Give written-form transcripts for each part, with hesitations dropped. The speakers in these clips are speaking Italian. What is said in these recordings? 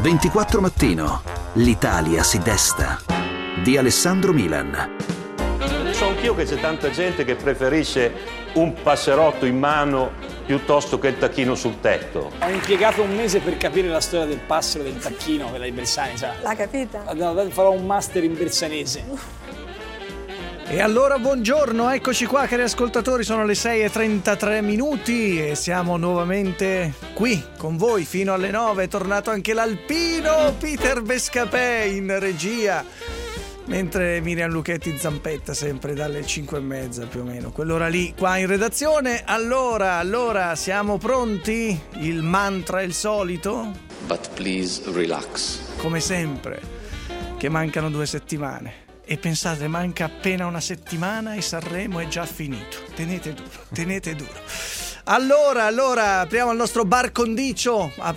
24 Mattino. L'Italia si desta. Di Alessandro Milan. So anch'io che c'è tanta gente che preferisce un passerotto in mano piuttosto che il tacchino sul tetto. Ho impiegato un mese per capire la storia del passero, del tacchino, quella di Bersani, sa? L'ha capita? Farò un master in bersanese. E allora buongiorno, eccoci qua cari ascoltatori, sono le 6:33 e siamo nuovamente qui con voi fino alle 9, è tornato anche l'alpino Peter Bescapè in regia, mentre Miriam Lucchetti zampetta sempre dalle 5:30 più o meno, quell'ora lì qua in redazione. Allora, siamo pronti? Il mantra è il solito? But please relax. Come sempre, che mancano 2 settimane. E pensate, manca appena una settimana e Sanremo è già finito. Tenete duro. Allora, apriamo il nostro bar condicio. È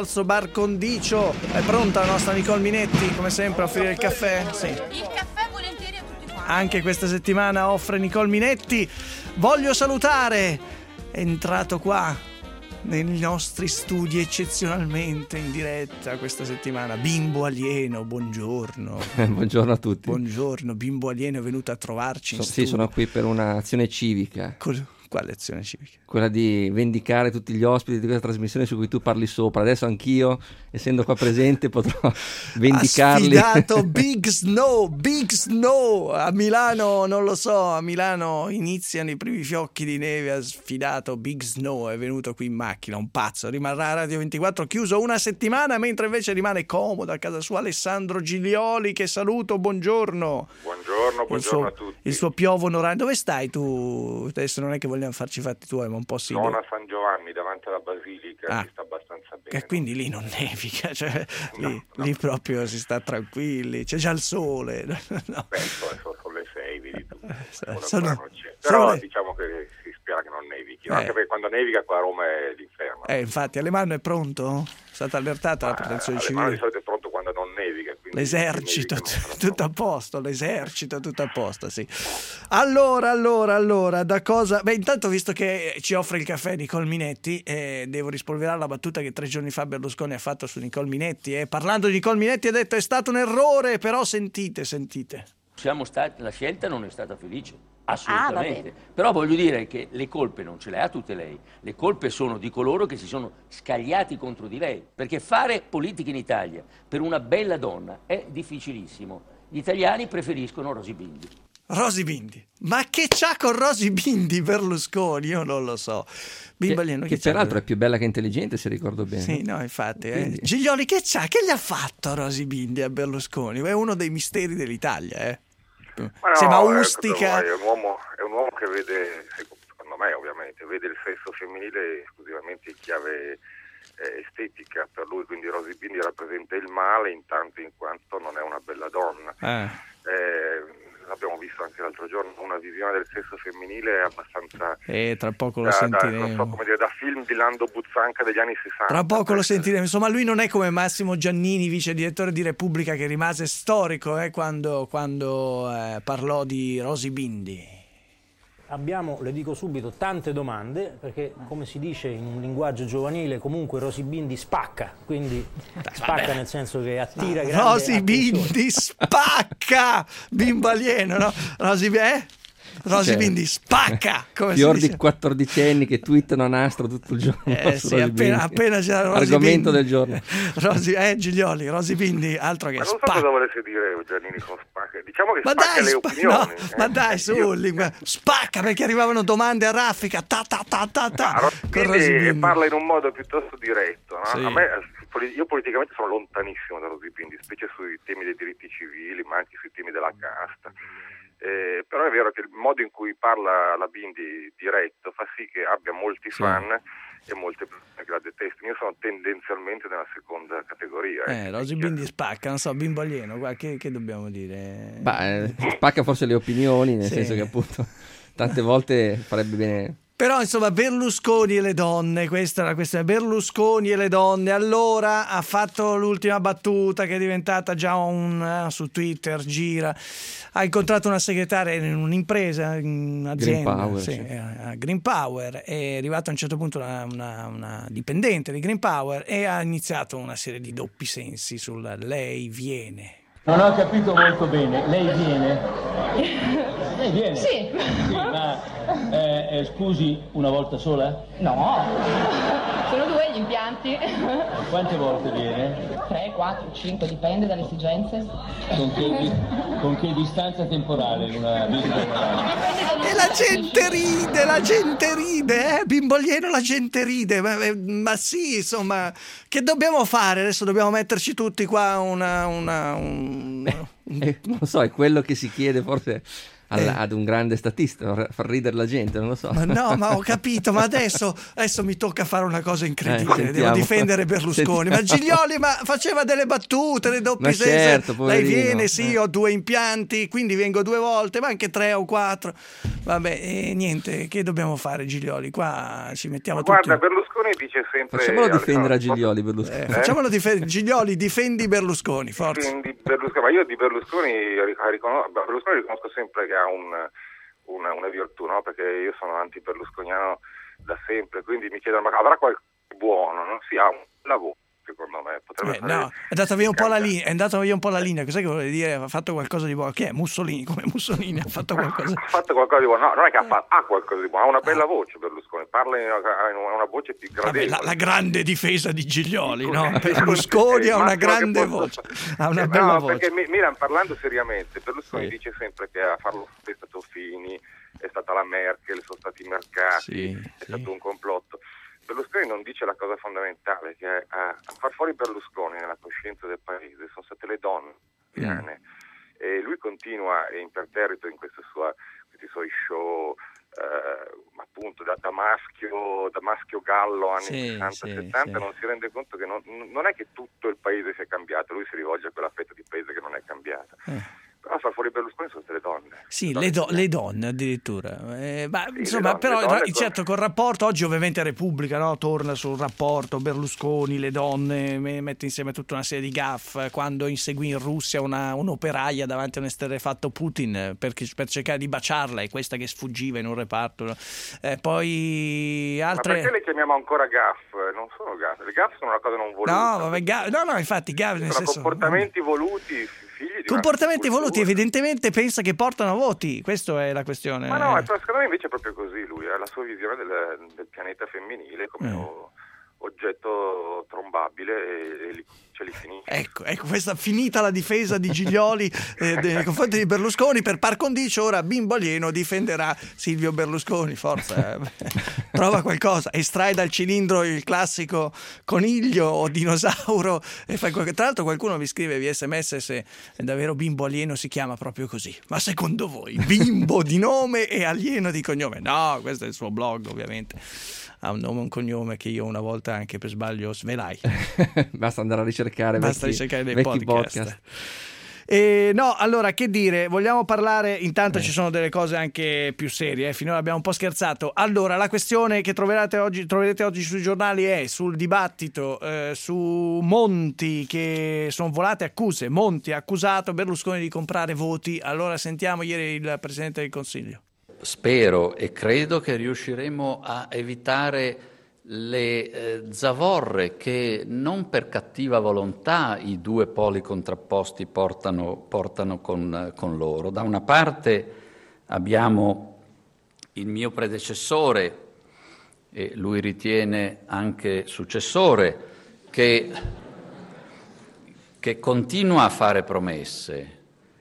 pronta la nostra Nicole Minetti, come sempre, a offrire il caffè? Sì. Il caffè volentieri a tutti quanti. Anche questa settimana offre Nicole Minetti. Voglio salutare, è entrato qua nei nostri studi eccezionalmente in diretta questa settimana Bimbo Alieno, buongiorno. Buongiorno a tutti. Buongiorno, Bimbo Alieno è venuto a trovarci in Sì, sono qui per un'azione civica. Quale azione civica? Quella di vendicare tutti gli ospiti di questa trasmissione su cui tu parli sopra. Adesso anch'io, essendo qua presente, potrò vendicarli. Ha sfidato Big Snow a Milano, non lo so, a Milano iniziano i primi fiocchi di neve, ha sfidato Big Snow, è venuto qui in macchina, un pazzo. Rimarrà a Radio 24 chiuso una settimana, mentre invece rimane comodo a casa sua Alessandro Giglioli, che saluto, buongiorno. Buongiorno a tutti. Il suo piovono orange. Dove stai tu? Adesso non è che vogliamo farci i fatti tuoi, ma un po' sì. Sono a San Giovanni, davanti alla Basilica, si sta abbastanza bene. E quindi lì non nevica, cioè lì proprio si sta tranquilli, c'è già il sole. No. Beh, sono le 6, vedi tu. Però diciamo che si spera che non nevichi, anche perché quando nevica qua a Roma è l'inferno. Infatti, Alemanno è pronto? È stata allertata la protezione civile. Alemanno di solito è pronto quando non nevica. L'esercito, tutto a posto, sì. Allora, da cosa... Beh, intanto, visto che ci offre il caffè Nicole Minetti, devo rispolverare la battuta che 3 giorni fa Berlusconi ha fatto su Nicole Minetti. Parlando di Nicole Minetti ha detto è stato un errore, però sentite. La scelta non è stata felice, assolutamente. Però voglio dire che le colpe non ce le ha tutte lei. Le colpe sono di coloro che si sono scagliati contro di lei. Perché fare politica in Italia per una bella donna è difficilissimo. Gli italiani preferiscono Rosy Bindi. Rosy Bindi? Ma che c'ha con Rosy Bindi Berlusconi? Io non lo so. Bimbaleno, che peraltro è più bella che intelligente, se ricordo bene. Sì, no, infatti. Giglioli, che c'ha? Che gli ha fatto Rosy Bindi a Berlusconi? È uno dei misteri dell'Italia, Sembra ustica. È un uomo che vede, secondo me ovviamente, vede il sesso femminile esclusivamente in chiave estetica. Per lui quindi Rosy Bindi rappresenta il male in quanto non è una bella donna. L'abbiamo visto anche l'altro giorno, una visione del sesso femminile abbastanza... tra poco lo sentiremo. Non so come dire, da film di Lando Buzzanca degli anni 60. Tra poco lo sentiremo. Insomma, lui non è come Massimo Giannini, vice direttore di Repubblica, che rimase storico quando parlò di Rosy Bindi. Abbiamo, le dico subito, tante domande, perché come si dice in un linguaggio giovanile, comunque Rosy Bindi spacca, quindi spacca nel senso che attira grande Rosy attenzione. Bindi spacca! Bimbo alieno, no? Rosy Bindi spacca! Come Fior si di 14enni che twittano a nastro tutto il giorno. Sì, appena c'era Rosy argomento Bindi. del giorno. Giglioli, Rosy Bindi, altro che spacca. Ma non so cosa volesse dire Giannini con spacca. Diciamo che spacca dai, le opinioni. Ma dai, spacca, perché arrivavano domande a raffica. Rosy parla in un modo piuttosto diretto, no? Sì. A me, io politicamente sono lontanissimo da Rosy Bindi, specie sui temi dei diritti civili, ma anche sui temi della casta. Però è vero che il modo in cui parla la Bindi diretto fa sì che abbia molti fan e molte persone che la detestano. Io sono tendenzialmente nella seconda categoria. Rosy Bindi spacca, non so, Bimbo alieno, che dobbiamo dire? Spacca forse le opinioni, nel senso che appunto tante volte farebbe bene Però insomma Berlusconi e le donne, questa è la questione. Berlusconi e le donne. Allora ha fatto l'ultima battuta che è diventata già su Twitter, gira. Ha incontrato una segretaria in un'impresa, in un'azienda, Green Power, Green Power. È arrivata a un certo punto una dipendente di Green Power e ha iniziato una serie di doppi sensi sul lei viene. Non ho capito molto bene, lei viene? Lei viene? Sì. Ma scusi, una volta sola? No, sono 2 gli impianti. Quante volte viene? 3, 4, 5, dipende dalle esigenze. Con che distanza temporale in una visita temporale? E la gente ride, Bimboglieno, la gente ride, ma sì, insomma, che dobbiamo fare? Adesso dobbiamo metterci tutti qua non so, è quello che si chiede forse ad un grande statista, far ridere la gente, non lo so. Ma no, ma ho capito, ma adesso mi tocca fare una cosa incredibile, devo difendere Berlusconi. Ma Giglioli faceva delle battute, dei doppi sensi. Certo, lei viene, sì, ho 2 impianti, quindi vengo 2 volte, ma anche 3 o 4. Vabbè, niente, che dobbiamo fare, Giglioli? Qua ci mettiamo tutti. Guarda, Berlusconi dice sempre... Facciamolo difendere a Giglioli, Berlusconi. Facciamolo difendere, Giglioli, difendi Berlusconi, forza. Difendi Berlusconi, ma io di Berlusconi riconosco sempre che ha una virtù, no? Perché io sono anti-berlusconiano da sempre, quindi mi chiedono, ma avrà qualcosa di buono? Non si ha un lavoro, secondo me. No, è andata via un po' la linea, cos'è che vuole dire? Ha fatto qualcosa di buono? Che è? Mussolini, come Mussolini ha fatto qualcosa? Ha fatto qualcosa di buono, no, non è che ha qualcosa di buono, ha una bella voce Berlusconi, parla in una voce più gradevole. La grande difesa di Giglioli, no? Berlusconi ha una grande voce, ha una bella voce. Perché Milan, parlando seriamente, Berlusconi dice sempre che a farlo è stato Fini, è stata la Merkel, sono stati i mercati, è stato un complotto. Berlusconi non dice la cosa fondamentale, che a far fuori Berlusconi nella coscienza del paese sono state le donne italiane. E lui continua imperterrito in questi suoi show, appunto da maschio gallo anni 60-70, non si rende conto che non è che tutto il paese sia cambiato, lui si rivolge a quella fetta di paese che non è cambiata. Però far fuori Berlusconi sono le donne. Sì, le donne addirittura. Insomma, però certo col rapporto, oggi ovviamente Repubblica, no? Torna sul rapporto Berlusconi, le donne, mette insieme tutta una serie di gaffe, quando inseguì in Russia un'operaia davanti a un esterrefatto Putin per cercare di baciarla, e questa che sfuggiva in un reparto. Poi altre... Ma perché le chiamiamo ancora gaffe? Non sono gaffe, le gaffe sono una cosa non voluta. No, infatti gaffe nel senso... comportamenti voluti. Comportamenti voluti evidentemente pensa che portano voti, questa è la questione. Ma no, secondo me invece è proprio così, lui ha la sua visione del pianeta femminile come oggetto trombabile e ce li finisce. Ecco, questa finita la difesa di Giglioli nei confronti di Berlusconi, per par condicio ora Bimbo Alieno difenderà Silvio Berlusconi, forza, trova qualcosa, estrai dal cilindro il classico coniglio o dinosauro e fai qualcosa. Tra l'altro qualcuno vi scrive via SMS se davvero Bimbo Alieno si chiama proprio così, ma secondo voi Bimbo di nome e Alieno di cognome? No, questo è il suo blog, ovviamente ha un nome e un cognome che io una volta anche per sbaglio svelai. Basta andare a ricercare dei podcast. No, allora, che dire, vogliamo parlare, intanto ci sono delle cose anche più serie, finora abbiamo un po' scherzato. Allora, la questione che troverete oggi sui giornali è sul dibattito su Monti, che sono volate accuse. Monti ha accusato Berlusconi di comprare voti. Allora sentiamo ieri il Presidente del Consiglio. Spero e credo che riusciremo a evitare le zavorre che non per cattiva volontà i due poli contrapposti portano con loro. Da una parte abbiamo il mio predecessore, e lui ritiene anche successore, che continua a fare promesse,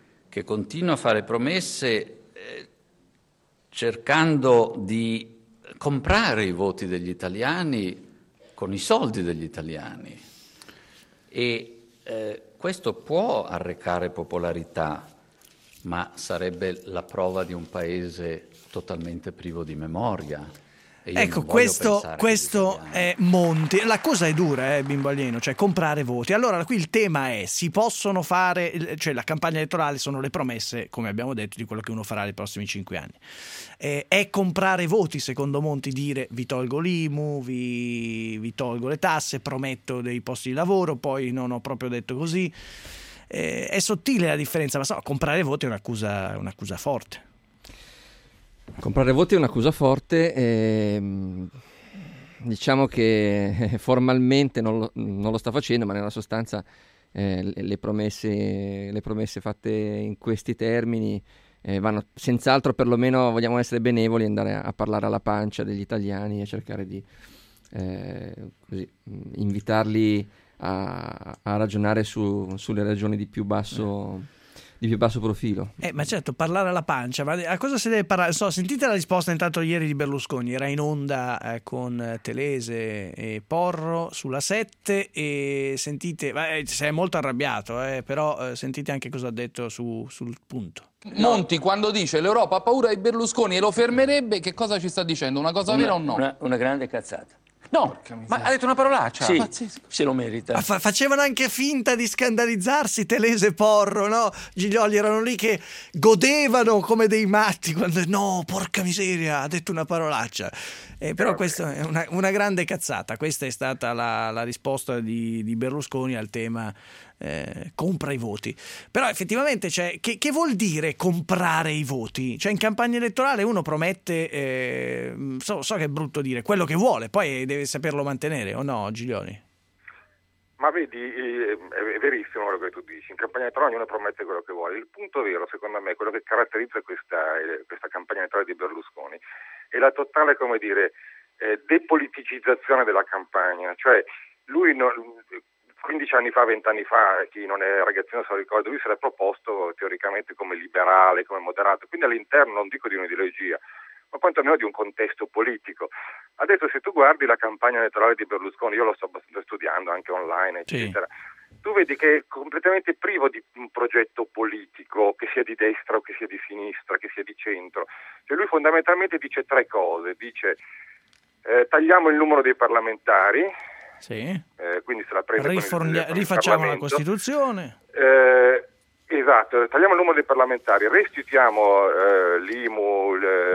cercando di comprare i voti degli italiani con i soldi degli italiani, e questo può arrecare popolarità, ma sarebbe la prova di un paese totalmente privo di memoria. E io Ecco, non voglio questo pensare è Monti. La cosa è dura, bimbo alieno, cioè comprare voti. Allora, qui il tema è: si possono fare, cioè la campagna elettorale sono le promesse, come abbiamo detto, di quello che uno farà nei prossimi 5 anni. È comprare voti, secondo Monti, dire vi tolgo l'IMU, vi tolgo le tasse, prometto dei posti di lavoro, poi non ho proprio detto così. È sottile la differenza, ma comprare voti è un'accusa forte. Comprare voti è un'accusa forte, diciamo che formalmente non lo sta facendo, ma nella sostanza le promesse fatte in questi termini vanno senz'altro, perlomeno vogliamo essere benevoli, andare a parlare alla pancia degli italiani e cercare di invitarli a ragionare sulle ragioni di più basso profilo. Ma certo, parlare alla pancia, ma a cosa si deve parlare? Sentite la risposta intanto ieri di Berlusconi, era in onda con Telese e Porro sulla 7 e sentite, si è molto arrabbiato, però sentite anche cosa ha detto sul punto. Monti quando dice l'Europa ha paura di Berlusconi e lo fermerebbe, che cosa ci sta dicendo? Una cosa vera o no? Una grande cazzata. No, ma ha detto una parolaccia. Sì, pazzesco. se lo merita. Facevano anche finta di scandalizzarsi Telese e Porro, no? Giglioli erano lì che godevano come dei matti quando no, porca miseria, ha detto una parolaccia. Però questa è una grande cazzata. Questa è stata la risposta di Berlusconi al tema compra i voti. Però effettivamente che vuol dire comprare i voti? Cioè in campagna elettorale uno promette, so che è brutto dire, quello che vuole, poi deve saperlo mantenere, o no, Giglioli? Ma vedi, è verissimo quello che tu dici, in campagna elettorale ognuno promette quello che vuole. Il punto vero, secondo me, quello che caratterizza questa campagna elettorale di Berlusconi è la totale, come dire, depoliticizzazione della campagna. Cioè lui 15 anni fa, 20 anni fa, chi non è ragazzino se lo ricorda, lui si era proposto teoricamente come liberale, come moderato, quindi all'interno non dico di un'ideologia, ma quantomeno di un contesto politico. Adesso se tu guardi la campagna elettorale di Berlusconi, io lo sto studiando anche online, eccetera, tu vedi che è completamente privo di un progetto politico, che sia di destra o che sia di sinistra, che sia di centro. Cioè lui fondamentalmente dice 3 cose, dice tagliamo il numero dei parlamentari, quindi se la prende rifacciamo la Costituzione. Esatto, tagliamo il numero dei parlamentari, restituiamo l'IMU,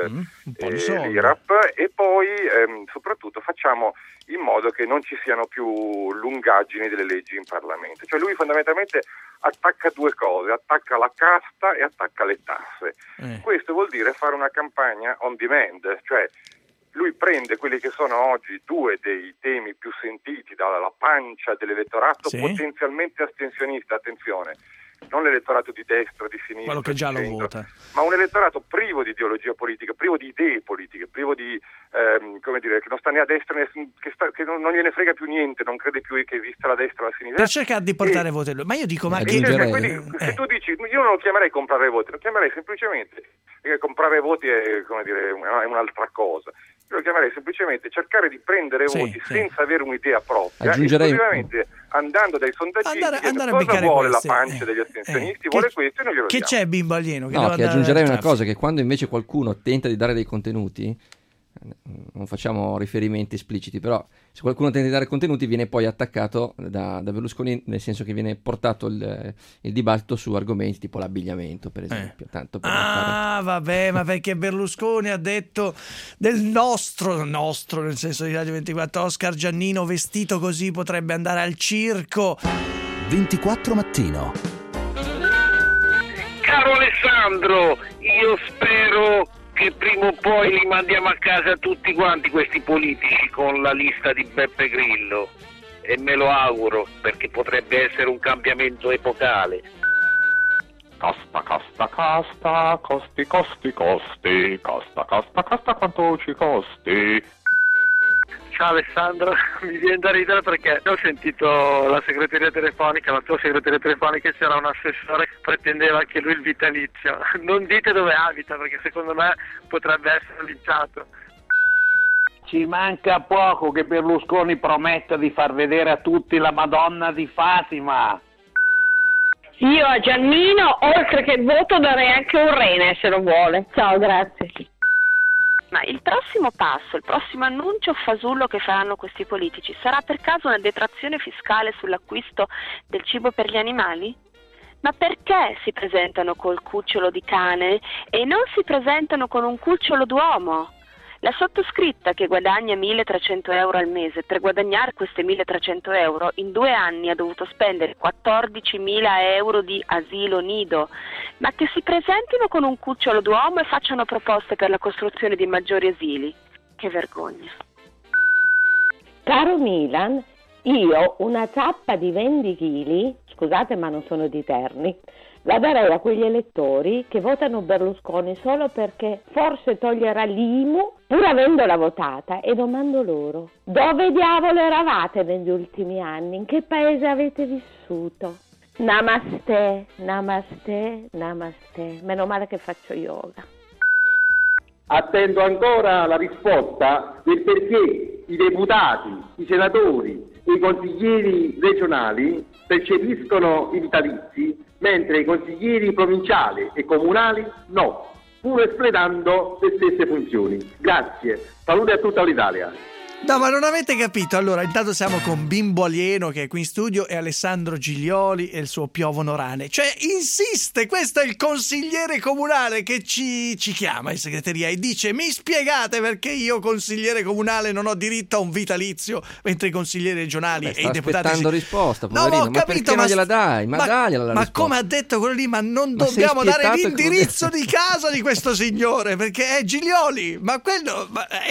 l'IRAP e poi soprattutto facciamo in modo che non ci siano più lungaggini delle leggi in Parlamento. Cioè lui fondamentalmente attacca 2 cose, attacca la casta e attacca le tasse. Questo vuol dire fare una campagna on demand, cioè lui prende quelli che sono oggi 2 dei temi più sentiti dalla pancia dell'elettorato potenzialmente astensionista, attenzione, non l'elettorato di destra, di sinistra, quello che già lo centro, vota, ma un elettorato privo di ideologia politica, privo di idee politiche, privo di come dire, che non sta né a destra né che non gliene frega più niente, non crede più che esista la destra o la sinistra, per cercare di portare voti. Ma io dico, ma quindi, se tu dici, io non lo chiamerei comprare voti, lo chiamerei semplicemente, perché comprare voti è, come dire, è un'altra cosa. Io lo chiamerei semplicemente cercare di prendere voti senza avere un'idea propria, esclusivamente andando dai sondaggisti, andare cosa vuole questi, la pancia degli astensionisti, vuole questo e non glielo diamo. C'è bimbo alieno? Che aggiungerei una cosa, che quando invece qualcuno tenta di dare dei contenuti, non facciamo riferimenti espliciti, però se qualcuno tenta di dare contenuti viene poi attaccato da Berlusconi, nel senso che viene portato il dibattito su argomenti tipo l'abbigliamento, per esempio. Tanto per vabbè, ma perché Berlusconi ha detto del nostro nel senso di Radio 24, Oscar Giannino vestito così potrebbe andare al circo. 24 Mattino. Caro Alessandro, io spero che prima o poi li mandiamo a casa tutti quanti questi politici con la lista di Beppe Grillo, e me lo auguro, perché potrebbe essere un cambiamento epocale. Costa, costi, costa, quanto ci costi? Ciao Alessandro, mi viene da ridere perché ho sentito la tua segreteria telefonica, che c'era un assessore che pretendeva anche lui il vitalizio. Non dite dove abita perché secondo me potrebbe essere linciato. Ci manca poco che Berlusconi prometta di far vedere a tutti la Madonna di Fatima. Io a Giannino, oltre che il voto, darei anche un rene se lo vuole. Ciao, grazie. Ma il prossimo passo, il prossimo annuncio fasullo che faranno questi politici sarà per caso una detrazione fiscale sull'acquisto del cibo per gli animali? Ma perché si presentano col cucciolo di cane e non si presentano con un cucciolo d'uomo? La sottoscritta, che guadagna 1.300 euro al mese, per guadagnare questi 1.300 euro in 2 anni ha dovuto spendere 14.000 euro di asilo nido. Ma che si presentino con un cucciolo d'uomo e facciano proposte per la costruzione di maggiori asili. Che vergogna. Caro Milan, io una zappa di 20 kg, scusate ma non sono di Terni, la darei a quegli elettori che votano Berlusconi solo perché forse toglierà l'IMU pur avendola votata, e domando loro: dove diavolo eravate negli ultimi anni? In che paese avete vissuto? Namaste, namaste, namaste. Meno male che faccio yoga. Attendo ancora la risposta del perché i deputati, i senatori e i consiglieri regionali percepiscono i vitalizi mentre i consiglieri provinciali e comunali no, pur espletando le stesse funzioni. Grazie, salute a tutta l'Italia. No, ma non avete capito? Allora, intanto siamo con Bimbo Alieno che è qui in studio e Alessandro Giglioli e il suo piovono rane. Cioè, insiste, questo è il consigliere comunale che ci chiama in segreteria e dice: mi spiegate perché io consigliere comunale non ho diritto a un vitalizio, mentre i consiglieri regionali e i deputati... aspettando risposta, poverino. No, ma ho capito, perché non gliela dai? Ma dagliela la risposta. Come ha detto quello lì, ma non dobbiamo dare l'indirizzo di casa di questo signore, perché è Giglioli, ma quello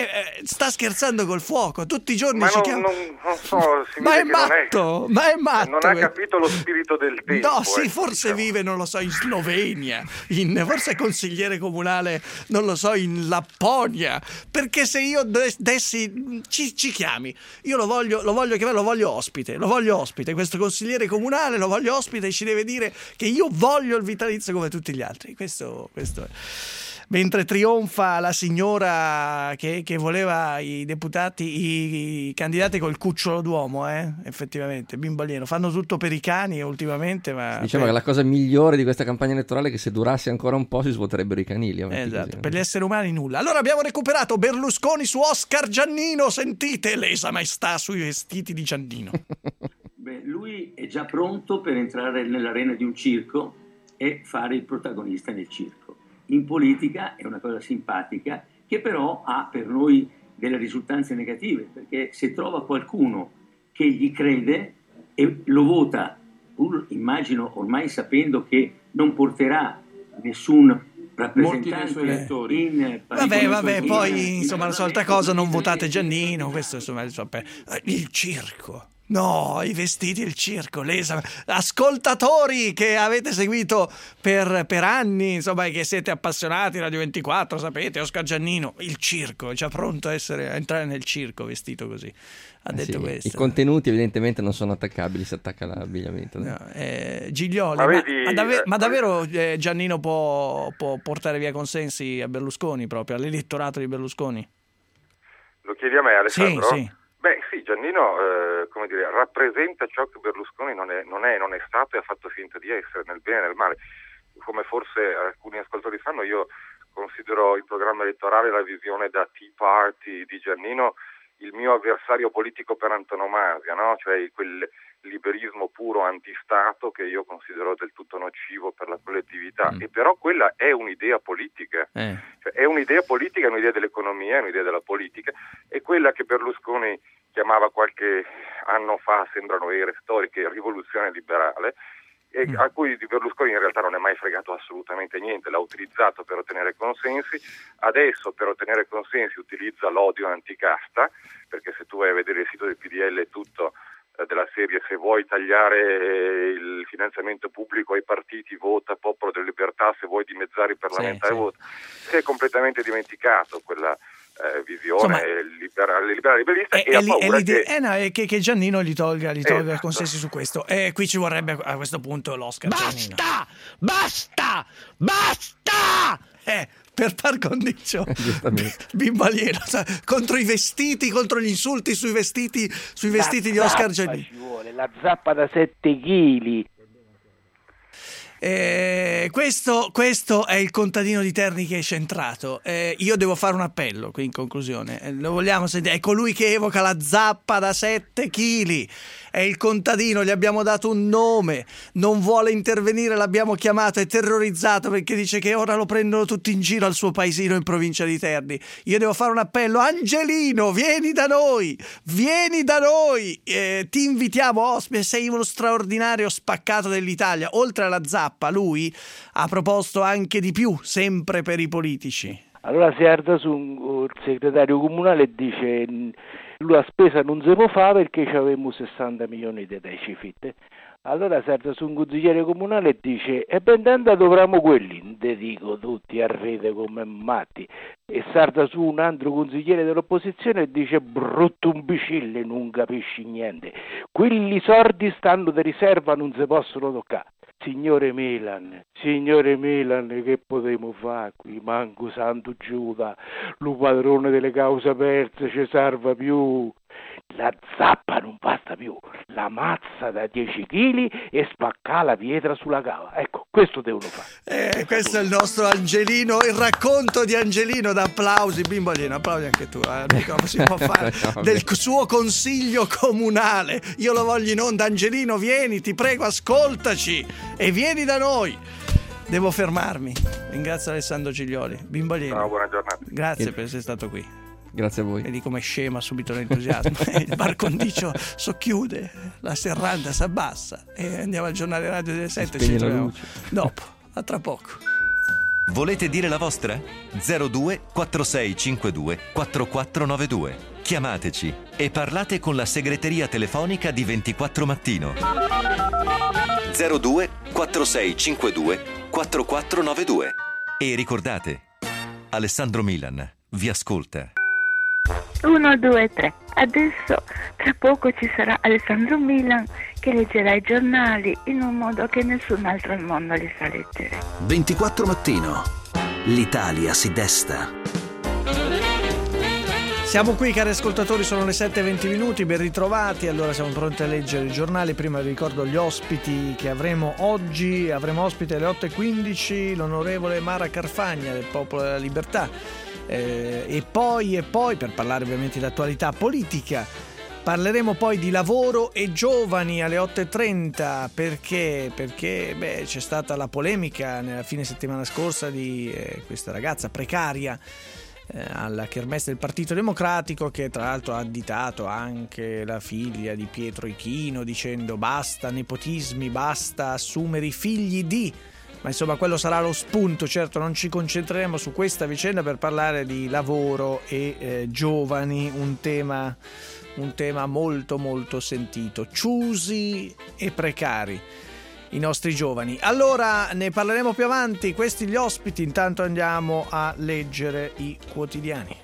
sta scherzando col fuoco. Tutti i giorni ci chiama. Non so, ma è matto, ma è matto. Non ha capito lo spirito del tempo. No, sì, forse vive, non lo so, in Slovenia, forse è consigliere comunale, non lo so, in Lapponia. Perché se io dessi ci chiami, io lo voglio chiamare, lo voglio ospite, questo consigliere comunale lo voglio ospite e ci deve dire che io voglio il vitalizio come tutti gli altri. Questo è. Mentre trionfa la signora che voleva i deputati, i candidati col cucciolo d'uomo, effettivamente, Bimbo Alieno. Fanno tutto per i cani ultimamente, ma... Diciamo che la cosa migliore di questa campagna elettorale è che se durasse ancora un po' si svuoterebbero i canili. Esatto, così. Per gli esseri umani nulla. Allora abbiamo recuperato Berlusconi su Oscar Giannino, sentite lesa maestà sui vestiti di Giannino. Beh, lui è già pronto per entrare nell'arena di un circo e fare il protagonista nel circo. In politica è una cosa simpatica che però ha per noi delle risultanze negative, perché se trova qualcuno che gli crede e lo vota, pur immagino ormai sapendo che non porterà nessun rappresentante in vabbè, poi insomma la solita cosa, non votate Giannino, questo insomma il circo. No, i vestiti, il circo, lesa. Ascoltatori che avete seguito per anni, insomma, che siete appassionati, Radio 24, sapete, Oscar Giannino, il circo, è già pronto a entrare nel circo vestito così. Ha detto questo. I contenuti evidentemente non sono attaccabili, si attacca l'abbigliamento. No? Giglioli, ma davvero Giannino può portare via consensi a Berlusconi, proprio all'elettorato di Berlusconi? Lo chiedi a me, Alessandro? Sì. Beh sì, Giannino rappresenta ciò che Berlusconi non è stato e ha fatto finta di essere, nel bene e nel male. Come forse alcuni ascoltatori sanno, io considero il programma elettorale, la visione da Tea Party di Giannino, il mio avversario politico per antonomasia, no? Cioè quel liberismo puro antistato che io considero del tutto nocivo per la collettività. E però quella è un'idea politica, cioè, è un'idea politica, è un'idea dell'economia, è un'idea della politica, è quella che Berlusconi chiamava qualche anno fa, sembrano ere storiche, rivoluzione liberale, e a cui di Berlusconi in realtà non è mai fregato assolutamente niente, l'ha utilizzato per ottenere consensi, adesso per ottenere consensi utilizza l'odio anticasta, perché se tu vai a vedere il sito del PDL è tutto della serie: se vuoi tagliare il finanziamento pubblico ai partiti vota Popolo della Libertà, se vuoi dimezzare i parlamentari vota. Si è completamente dimenticato quella visione liberalista e ha paura che Giannino gli tolga consensi su questo. E qui ci vorrebbe a questo punto l'Oscar. Basta! Per par condicio Bimbo Alieno contro i vestiti, contro gli insulti sui vestiti di Oscar Giannino. Ci vuole la zappa da 7 kg. Questo è il contadino di Terni che è centrato. Io devo fare un appello qui in conclusione. Lo vogliamo sentire? È colui che evoca la zappa da 7 kg. È il contadino, gli abbiamo dato un nome, non vuole intervenire, l'abbiamo chiamato, è terrorizzato perché dice che ora lo prendono tutti in giro al suo paesino in provincia di Terni. Io devo fare un appello: Angelino, vieni da noi, ti invitiamo ospite, sei uno straordinario spaccato dell'Italia. Oltre alla zappa, lui ha proposto anche di più, sempre per i politici. Allora si arda su il segretario comunale e dice: lui a spesa non si può fare perché avevamo 60 milioni di decifit. Allora salta su un consigliere comunale e dice: e ben tanto dovremmo quelli, te dico tutti a rete come matti. E salta su un altro consigliere dell'opposizione e dice: brutto imbecille, non capisci niente, quelli sordi stanno di riserva, non si possono toccare. Signore Milan, che potremo fare qui? Manco Santo Giuda, lo padrone delle cause perse ci serve più. La zappa non basta più, la mazza da 10 kg e spaccare la pietra sulla cava. Ecco, questo devono fare. Questo è il nostro Angelino, il racconto di Angelino, da applausi. Bimbolino, applaudi anche tu, amico, si può fare del suo consiglio comunale. Io lo voglio in onda. Angelino, vieni, ti prego, ascoltaci e vieni da noi. Devo fermarmi. Ringrazio Alessandro Giglioli. Bimbolino. Ciao, buona giornata. Grazie per essere stato qui. Grazie a voi. Vedi come scema subito l'entusiasmo. Il bar condicio socchiude, la serranda si abbassa e andiamo al giornale radio delle 7. Ci troviamo dopo. A tra poco. Volete dire la vostra? 02 4652 4492. Chiamateci e parlate con la segreteria telefonica di 24 Mattino. 02 4652 4492. E ricordate, Alessandro Milan vi ascolta. 1, 2, 3. Adesso tra poco ci sarà Alessandro Milan che leggerà i giornali in un modo che nessun altro al mondo li sa leggere. 24 Mattino. L'Italia si desta. Siamo qui, cari ascoltatori, sono le 7:20, ben ritrovati. Allora siamo pronti a leggere i giornali. Prima vi ricordo gli ospiti che avremo oggi. Avremo ospite alle 8:15 l'onorevole Mara Carfagna del Popolo della Libertà. E poi per parlare ovviamente di attualità politica parleremo poi di lavoro e giovani alle 8:30 perché c'è stata la polemica nella fine settimana scorsa di questa ragazza precaria alla kermesse del Partito Democratico, che tra l'altro ha additato anche la figlia di Pietro Ichino dicendo: basta nepotismi, basta assumere i figli di... Ma insomma, quello sarà lo spunto. Certo, non ci concentreremo su questa vicenda per parlare di lavoro e giovani, un tema molto molto sentito. Ciusi e precari i nostri giovani. Allora ne parleremo più avanti. Questi gli ospiti. Intanto andiamo a leggere i quotidiani.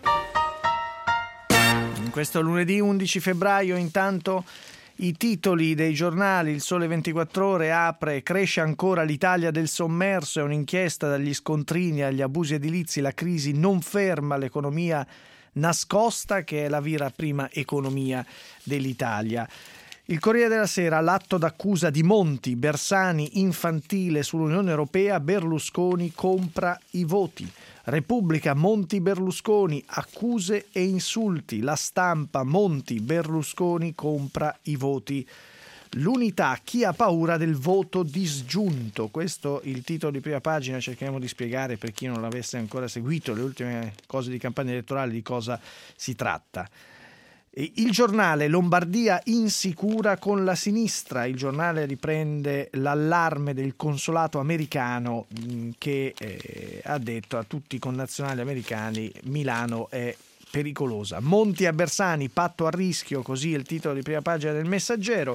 In questo lunedì 11 febbraio intanto i titoli dei giornali. Il Sole 24 Ore apre: cresce ancora l'Italia del sommerso, è un'inchiesta dagli scontrini agli abusi edilizi, la crisi non ferma l'economia nascosta che è la vera prima economia dell'Italia. Il Corriere della Sera: l'atto d'accusa di Monti, Bersani infantile sull'Unione Europea, Berlusconi compra i voti. Repubblica: Monti Berlusconi, accuse e insulti. La Stampa: Monti Berlusconi compra i voti. L'Unità: chi ha paura del voto disgiunto. Questo il titolo di prima pagina. Cerchiamo di spiegare per chi non l'avesse ancora seguito le ultime cose di campagna elettorale di cosa si tratta. Il Giornale: Lombardia insicura con la sinistra. Il Giornale riprende l'allarme del consolato americano che ha detto a tutti i connazionali americani: Milano è pericolosa. Monti a Bersani, patto a rischio, così è il titolo di prima pagina del Messaggero.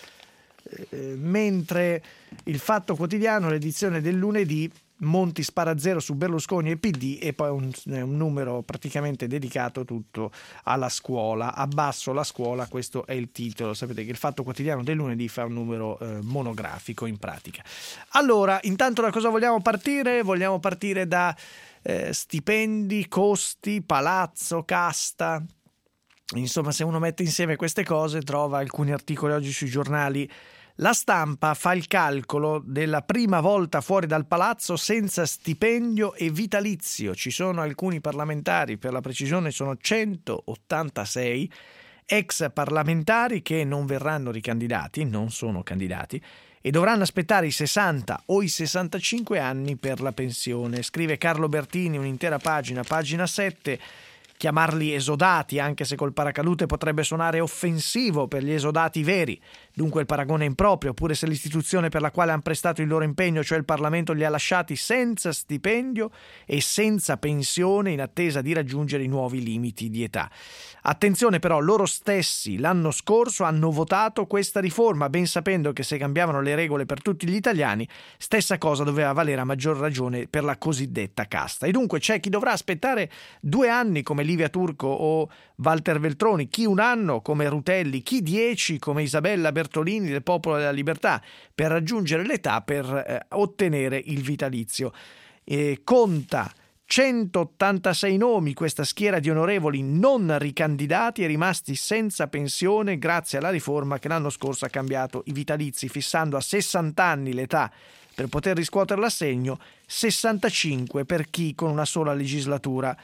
Mentre il Fatto Quotidiano, l'edizione del lunedì: Monti spara zero su Berlusconi e PD, e poi un numero praticamente dedicato tutto alla scuola. Abbasso la scuola, questo è il titolo. Sapete che il Fatto Quotidiano del lunedì fa un numero monografico in pratica. Allora, intanto da cosa vogliamo partire? Vogliamo partire da stipendi, costi, palazzo, casta. Insomma, se uno mette insieme queste cose trova alcuni articoli oggi sui giornali La Stampa fa il calcolo della prima volta fuori dal palazzo senza stipendio e vitalizio. Ci sono alcuni parlamentari, per la precisione sono 186 ex parlamentari che non verranno ricandidati, non sono candidati, e dovranno aspettare i 60 o i 65 anni per la pensione. Scrive Carlo Bertini, un'intera pagina 7. Chiamarli esodati, anche se col paracadute potrebbe suonare offensivo per gli esodati veri, dunque il paragone è improprio, oppure se l'istituzione per la quale hanno prestato il loro impegno, cioè il Parlamento, li ha lasciati senza stipendio e senza pensione in attesa di raggiungere i nuovi limiti di età. Attenzione però, loro stessi l'anno scorso hanno votato questa riforma, ben sapendo che se cambiavano le regole per tutti gli italiani, stessa cosa doveva valere a maggior ragione per la cosiddetta casta. E dunque c'è chi dovrà aspettare 2 anni come Livia Turco o Walter Veltroni, chi 1 anno come Rutelli, chi 10 come Isabella Bertolini del Popolo della Libertà per raggiungere l'età per ottenere il vitalizio. Conta 186 nomi questa schiera di onorevoli non ricandidati e rimasti senza pensione grazie alla riforma che l'anno scorso ha cambiato i vitalizi, fissando a 60 anni l'età per poter riscuotere l'assegno, 65 per chi con una sola legislatura.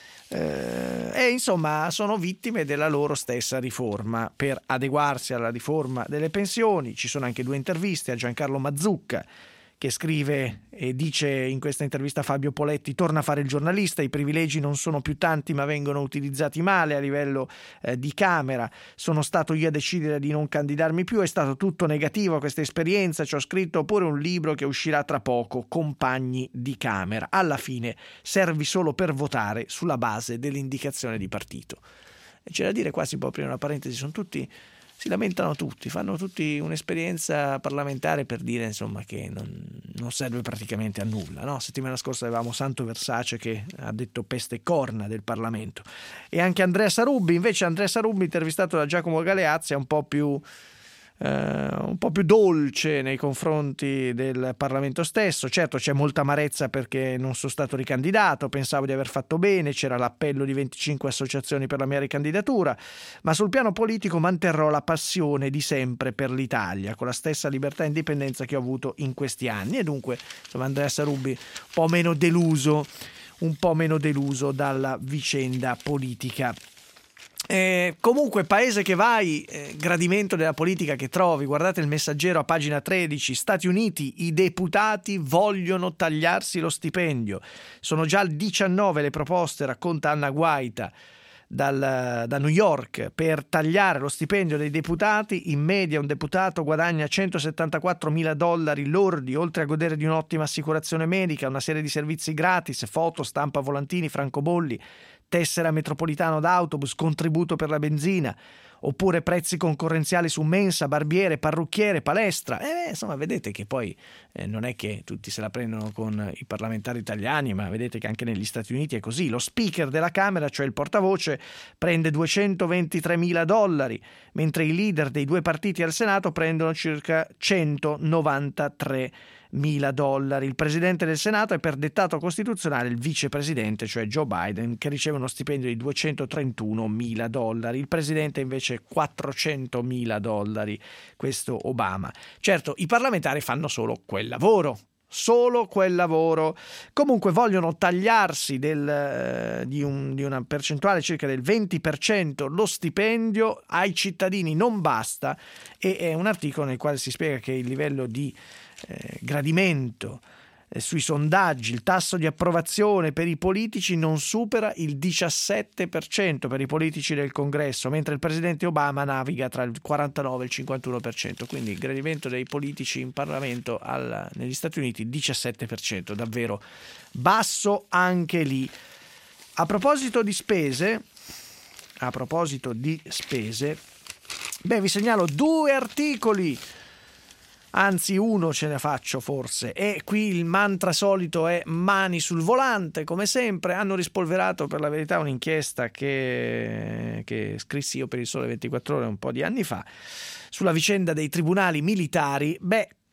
E insomma sono vittime della loro stessa riforma. Per adeguarsi alla riforma delle pensioni ci sono anche 2 interviste a Giancarlo Mazzucca, che scrive e dice in questa intervista: Fabio Poletti torna a fare il giornalista, i privilegi non sono più tanti ma vengono utilizzati male a livello di Camera, sono stato io a decidere di non candidarmi più, è stato tutto negativo questa esperienza, ci ho scritto pure un libro che uscirà tra poco, Compagni di Camera, alla fine servi solo per votare sulla base dell'indicazione di partito. E c'è da dire, qua si può aprire una parentesi, si lamentano tutti, fanno tutti un'esperienza parlamentare per dire insomma che non serve praticamente a nulla, no? Settimana scorsa avevamo Santo Versace che ha detto peste e corna del Parlamento, e anche Andrea Sarubbi, intervistato da Giacomo Galeazzi, è un po' più dolce nei confronti del Parlamento stesso. Certo, c'è molta amarezza perché non sono stato ricandidato, pensavo di aver fatto bene, c'era l'appello di 25 associazioni per la mia ricandidatura, ma sul piano politico manterrò la passione di sempre per l'Italia, con la stessa libertà e indipendenza che ho avuto in questi anni. E dunque insomma Andrea Sarubbi un po' meno deluso dalla vicenda politica. Comunque, paese che vai, gradimento della politica che trovi. Guardate il Messaggero a pagina 13, Stati Uniti, i deputati vogliono tagliarsi lo stipendio, sono già 19 le proposte, racconta Anna Guaita da New York, per tagliare lo stipendio dei deputati. In media un deputato guadagna $174.000 lordi, oltre a godere di un'ottima assicurazione medica, una serie di servizi gratis, foto, stampa volantini, francobolli, tessera metropolitano d'autobus, contributo per la benzina, oppure prezzi concorrenziali su mensa, barbiere, parrucchiere, palestra. Insomma, vedete che poi non è che tutti se la prendono con i parlamentari italiani, ma vedete che anche negli Stati Uniti è così. Lo speaker della Camera, cioè il portavoce, prende $223.000, mentre i leader dei 2 partiti al Senato prendono circa $193.000. Il presidente del Senato è per dettato costituzionale il vicepresidente, cioè Joe Biden, che riceve uno stipendio di $231.000. Il presidente invece $400.000, questo Obama. Certo, i parlamentari fanno solo quel lavoro. Comunque vogliono tagliarsi di una percentuale circa del 20% lo stipendio, ai cittadini non basta, e è un articolo nel quale si spiega che il livello di gradimento sui sondaggi, il tasso di approvazione per i politici non supera il 17% per i politici del Congresso, mentre il presidente Obama naviga tra il 49 e il 51%, quindi il gradimento dei politici in Parlamento negli Stati Uniti 17%, davvero basso anche lì. A proposito di spese, vi segnalo 2 articoli. Anzi, uno ce ne faccio forse, e qui il mantra solito è mani sul volante, come sempre. Hanno rispolverato per la verità un'inchiesta che scrissi io per il Sole 24 Ore un po' di anni fa sulla vicenda dei tribunali militari.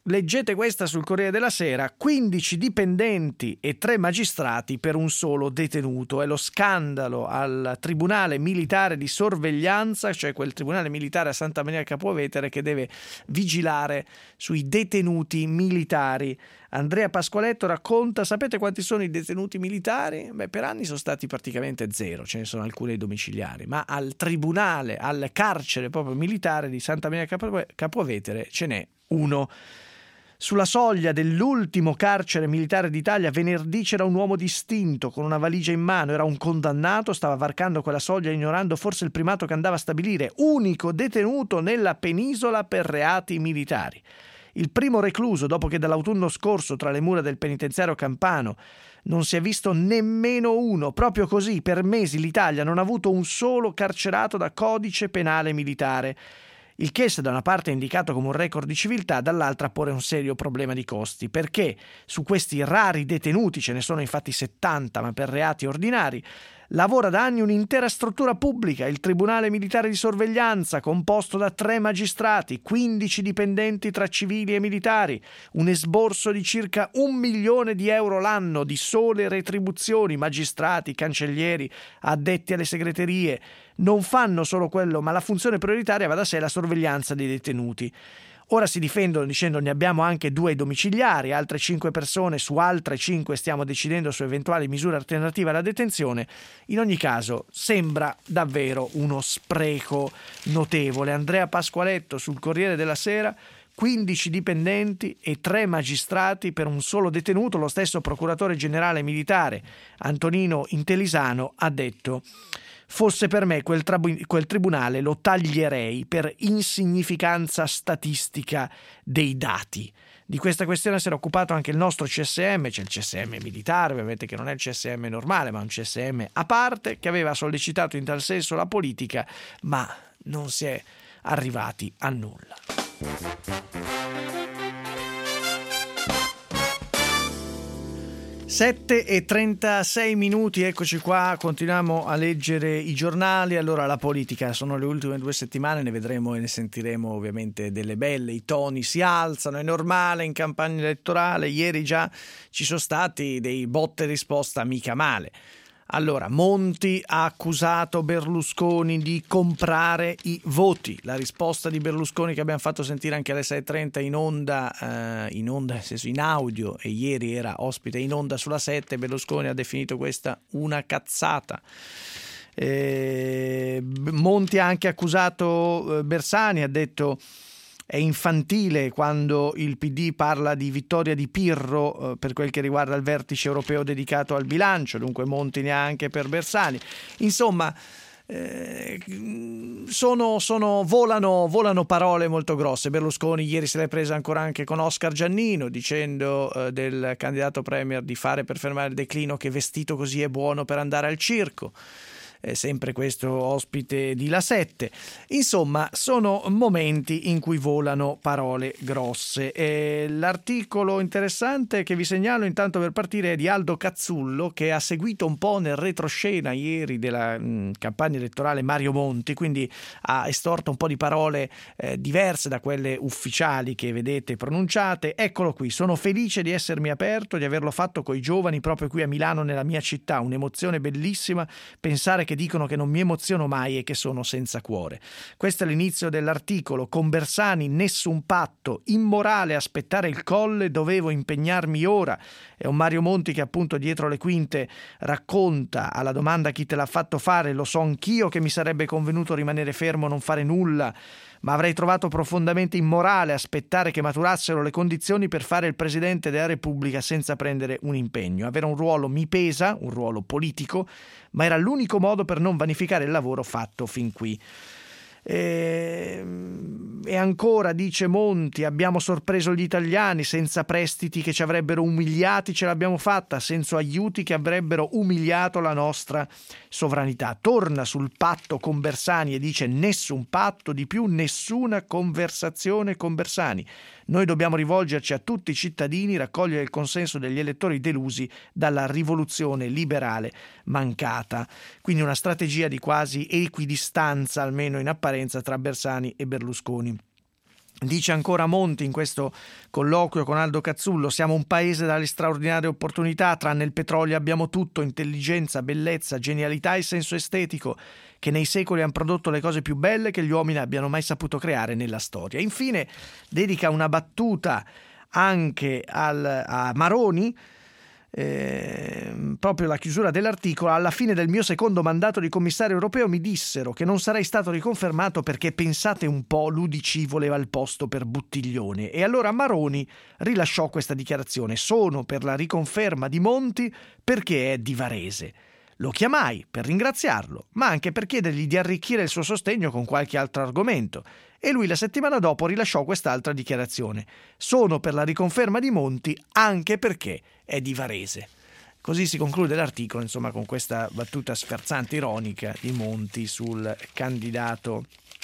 leggete questa sul Corriere della Sera: 15 dipendenti e 3 magistrati per un solo detenuto. È lo scandalo al Tribunale Militare di Sorveglianza, cioè quel Tribunale Militare a Santa Maria Capua Vetere che deve vigilare sui detenuti militari. Andrea Pasqualetto racconta: sapete quanti sono i detenuti militari? Beh, per anni sono stati praticamente 0, ce ne sono alcuni domiciliari, ma al tribunale, al carcere proprio militare di Santa Maria Capua Vetere ce n'è uno. Sulla soglia dell'ultimo carcere militare d'Italia venerdì c'era un uomo distinto con una valigia in mano, era un condannato, stava varcando quella soglia ignorando forse il primato che andava a stabilire, unico detenuto nella penisola per reati militari. Il primo recluso, dopo che dall'autunno scorso tra le mura del penitenziario campano non si è visto nemmeno uno. Proprio così, per mesi l'Italia non ha avuto un solo carcerato da codice penale militare. Il che, se da una parte è indicato come un record di civiltà, dall'altra pone un serio problema di costi, perché su questi rari detenuti, ce ne sono infatti 70, ma per reati ordinari, lavora da anni un'intera struttura pubblica, il Tribunale Militare di Sorveglianza, composto da 3 magistrati, 15 dipendenti tra civili e militari, un esborso di circa 1 milione di euro l'anno di sole retribuzioni, magistrati, cancellieri, addetti alle segreterie. Non fanno solo quello, ma la funzione prioritaria va da sé la sorveglianza dei detenuti. Ora si difendono dicendo ne abbiamo anche 2 domiciliari, altre 5 persone, su altre 5 stiamo decidendo su eventuali misure alternative alla detenzione. In ogni caso sembra davvero uno spreco notevole. Andrea Pasqualetto sul Corriere della Sera: 15 dipendenti e 3 magistrati per un solo detenuto. Lo stesso procuratore generale militare Antonino Intelisano ha detto: fosse per me quel tribunale lo taglierei per insignificanza statistica dei dati. Di questa questione si era occupato anche il nostro CSM, c'è il CSM militare ovviamente, che non è il CSM normale ma un CSM a parte, che aveva sollecitato in tal senso la politica, ma non si è arrivati a nulla. 7:36, eccoci qua, continuiamo a leggere i giornali. Allora, la politica, sono le ultime 2 settimane, ne vedremo e ne sentiremo ovviamente delle belle, i toni si alzano, è normale in campagna elettorale, ieri già ci sono stati dei botte e risposta mica male. Allora, Monti ha accusato Berlusconi di comprare i voti. La risposta di Berlusconi, che abbiamo fatto sentire anche alle 6:30 in onda, nel senso in audio, e ieri era ospite in onda sulla 7, Berlusconi ha definito questa una cazzata. Monti ha anche accusato Bersani, ha detto: è infantile quando il PD parla di vittoria di Pirro per quel che riguarda il vertice europeo dedicato al bilancio, dunque Monti neanche per Bersani. Insomma, volano parole molto grosse. Berlusconi ieri se l'è presa ancora anche con Oscar Giannino, dicendo del candidato premier di fare per fermare il declino che vestito così è buono per andare al circo. Sempre questo ospite di La 7. Insomma, sono momenti in cui volano parole grosse. L'articolo interessante che vi segnalo intanto per partire è di Aldo Cazzullo, che ha seguito un po' nel retroscena ieri della campagna elettorale Mario Monti, quindi ha estorto un po' di parole diverse da quelle ufficiali che vedete pronunciate. Eccolo qui: sono felice di essermi aperto, di averlo fatto coi giovani proprio qui a Milano, nella mia città, un'emozione bellissima pensare che dicono che non mi emoziono mai e che sono senza cuore. Questo è l'inizio dell'articolo. Con Bersani nessun patto, immorale aspettare il Colle, dovevo impegnarmi ora. È un Mario Monti che appunto dietro le quinte racconta alla domanda chi te l'ha fatto fare: lo so anch'io che mi sarebbe convenuto rimanere fermo, non fare nulla, ma avrei trovato profondamente immorale aspettare che maturassero le condizioni per fare il Presidente della Repubblica senza prendere un impegno. Avere un ruolo mi pesa, un ruolo politico, ma era l'unico modo per non vanificare il lavoro fatto fin qui. E ancora dice Monti: abbiamo sorpreso gli italiani, senza prestiti che ci avrebbero umiliati ce l'abbiamo fatta, senza aiuti che avrebbero umiliato la nostra sovranità. Torna sul patto con Bersani e dice: nessun patto, di più nessuna conversazione con Bersani. Noi dobbiamo rivolgerci a tutti i cittadini, raccogliere il consenso degli elettori delusi dalla rivoluzione liberale mancata. Quindi una strategia di quasi equidistanza, almeno in apparenza, tra Bersani e Berlusconi. Dice ancora Monti in questo colloquio con Aldo Cazzullo: siamo un paese dalle straordinarie opportunità, tranne il petrolio abbiamo tutto, intelligenza, bellezza, genialità e senso estetico, che nei secoli hanno prodotto le cose più belle che gli uomini abbiano mai saputo creare nella storia. Infine dedica una battuta anche a Maroni, proprio la chiusura dell'articolo: alla fine del mio secondo mandato di commissario europeo mi dissero che non sarei stato riconfermato perché, pensate un po', l'UDC voleva il posto per Buttiglione. E allora Maroni rilasciò questa dichiarazione: sono per la riconferma di Monti perché è di Varese. Lo chiamai per ringraziarlo, ma anche per chiedergli di arricchire il suo sostegno con qualche altro argomento. E lui la settimana dopo rilasciò quest'altra dichiarazione: sono per la riconferma di Monti anche perché è di Varese. Così si conclude l'articolo, insomma, con questa battuta sferzante, ironica di Monti sul candidato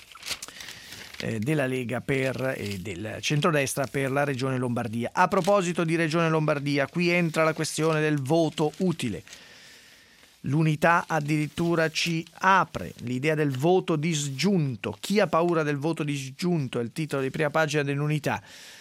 della Lega e del centrodestra per la Regione Lombardia. A proposito di Regione Lombardia, qui entra la questione del voto utile. L'Unità addirittura ci apre l'idea del voto disgiunto. Chi ha paura del voto disgiunto? È il titolo di prima pagina dell'Unità.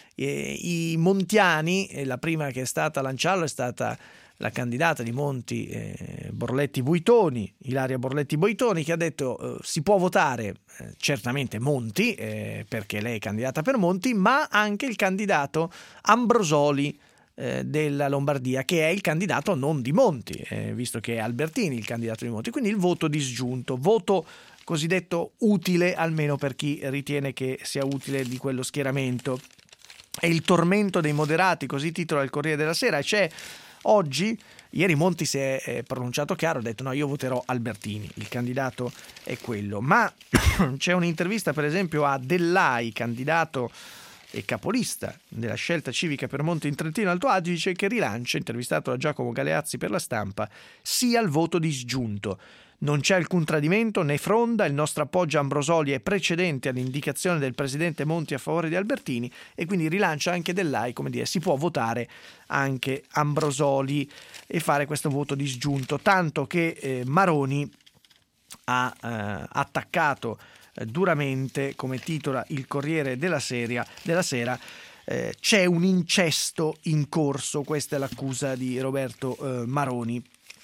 I montiani, la prima che è stata a lanciarlo è stata la candidata di Monti, Borletti-Buitoni, Ilaria Borletti-Buitoni, che ha detto si può votare certamente Monti, perché lei è candidata per Monti, ma anche il candidato Ambrosoli della Lombardia, che è il candidato non di Monti, visto che è Albertini il candidato di Monti. Quindi il voto disgiunto, voto cosiddetto utile, almeno per chi ritiene che sia utile di quello schieramento. È il tormento dei moderati, così titola il Corriere della Sera. C'è oggi, ieri Monti si è pronunciato chiaro, ha detto no, io voterò Albertini, il candidato è quello. Ma c'è un'intervista per esempio a Dellai, candidato e capolista della Scelta Civica per Monti in Trentino Alto Adige, che rilancia, intervistato da Giacomo Galeazzi per La Stampa, sia il voto disgiunto. Non c'è alcun tradimento né fronda, il nostro appoggio a Ambrosoli è precedente all'indicazione del presidente Monti a favore di Albertini, e quindi rilancia anche Dellai, come dire, si può votare anche Ambrosoli e fare questo voto disgiunto, tanto che Maroni ha attaccato duramente, come titola il Corriere della Sera, c'è un incesto in corso. Questa è l'accusa di Roberto Maroni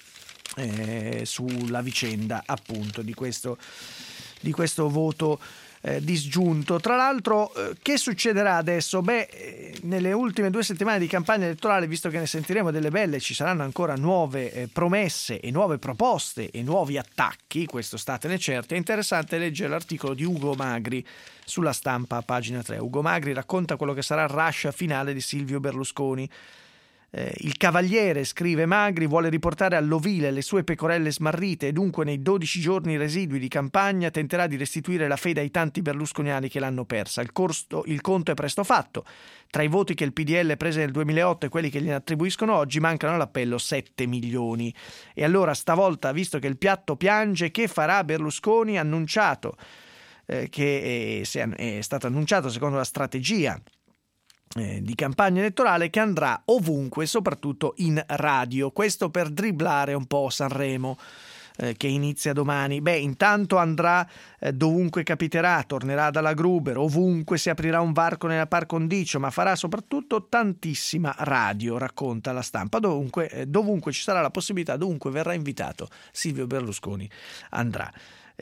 sulla vicenda appunto di questo voto disgiunto. Tra l'altro, che succederà adesso? Nelle ultime 2 settimane di campagna elettorale, visto che ne sentiremo delle belle, ci saranno ancora nuove promesse e nuove proposte e nuovi attacchi, questo statene certi. È interessante leggere l'articolo di Ugo Magri sulla Stampa a pagina 3. Ugo Magri racconta quello che sarà il rush finale di Silvio Berlusconi. Il Cavaliere, scrive Magri, vuole riportare all'ovile le sue pecorelle smarrite e dunque nei 12 giorni residui di campagna tenterà di restituire la fede ai tanti berlusconiani che l'hanno persa. Il conto è presto fatto. Tra i voti che il PDL prese nel 2008 e quelli che gliene attribuiscono oggi mancano all'appello 7 milioni. E allora stavolta, visto che il piatto piange, che farà Berlusconi? Annunciato che è stato annunciato secondo la strategia di campagna elettorale, che andrà ovunque, soprattutto in radio. Questo per dribblare un po' Sanremo, che inizia domani. Intanto andrà dovunque capiterà, tornerà dalla Gruber, ovunque si aprirà un varco nella par condicio, ma farà soprattutto tantissima radio, racconta La Stampa. Dovunque ci sarà la possibilità, dovunque verrà invitato, Silvio Berlusconi andrà.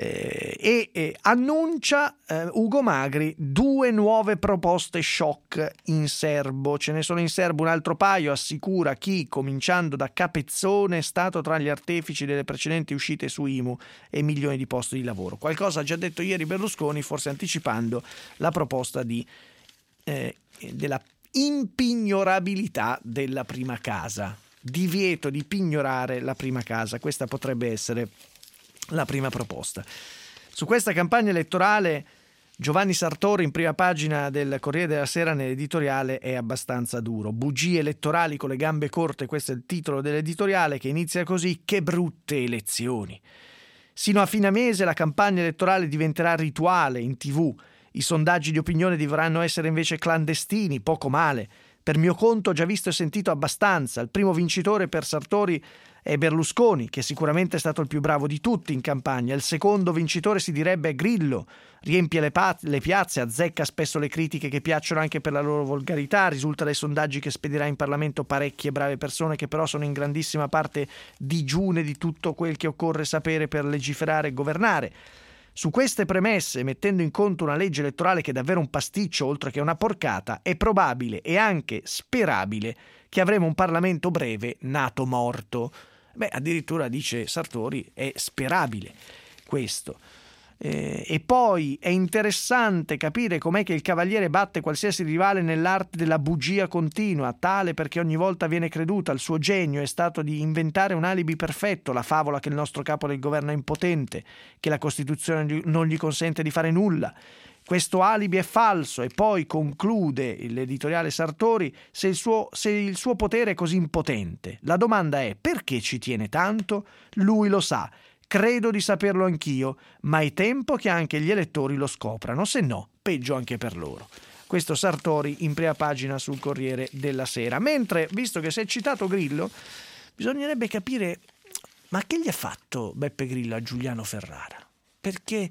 Annuncia Ugo Magri 2 nuove proposte shock in serbo. Ce ne sono in serbo un altro paio, assicura chi, cominciando da Capezzone, è stato tra gli artefici delle precedenti uscite su IMU e milioni di posti di lavoro. Qualcosa ha già detto ieri Berlusconi, forse anticipando la proposta della impignorabilità della prima casa, divieto di pignorare la prima casa. Questa potrebbe essere la prima proposta. Su questa campagna elettorale Giovanni Sartori, in prima pagina del Corriere della Sera, nell'editoriale è abbastanza duro. Bugie elettorali con le gambe corte, questo è il titolo dell'editoriale, che inizia così: che brutte elezioni. Sino a fine mese la campagna elettorale diventerà rituale in TV. I sondaggi di opinione dovranno essere invece clandestini, poco male. Per mio conto ho già visto e sentito abbastanza. Il primo vincitore per Sartori è Berlusconi, che sicuramente è stato il più bravo di tutti in campagna. Il secondo vincitore si direbbe Grillo. Riempie le piazze, azzecca spesso le critiche che piacciono anche per la loro volgarità. Risulta dai sondaggi che spedirà in Parlamento parecchie brave persone che però sono in grandissima parte digiune di tutto quel che occorre sapere per legiferare e governare. Su queste premesse, mettendo in conto una legge elettorale che è davvero un pasticcio oltre che una porcata, è probabile e anche sperabile che avremo un Parlamento breve nato morto. Addirittura dice Sartori, è sperabile questo. E poi è interessante capire com'è che il cavaliere batte qualsiasi rivale nell'arte della bugia continua, tale perché ogni volta viene creduta. Il suo genio è stato di inventare un alibi perfetto, la favola che il nostro capo del governo è impotente, che la Costituzione non gli consente di fare nulla. Questo alibi è falso, e poi conclude l'editoriale Sartori: se il suo potere è così impotente, la domanda è perché ci tiene tanto? Lui lo sa. Credo di saperlo anch'io, ma è tempo che anche gli elettori lo scoprano, se no, peggio anche per loro. Questo Sartori in prima pagina sul Corriere della Sera. Mentre, visto che si è citato Grillo, bisognerebbe capire, ma che gli ha fatto Beppe Grillo a Giuliano Ferrara? Perché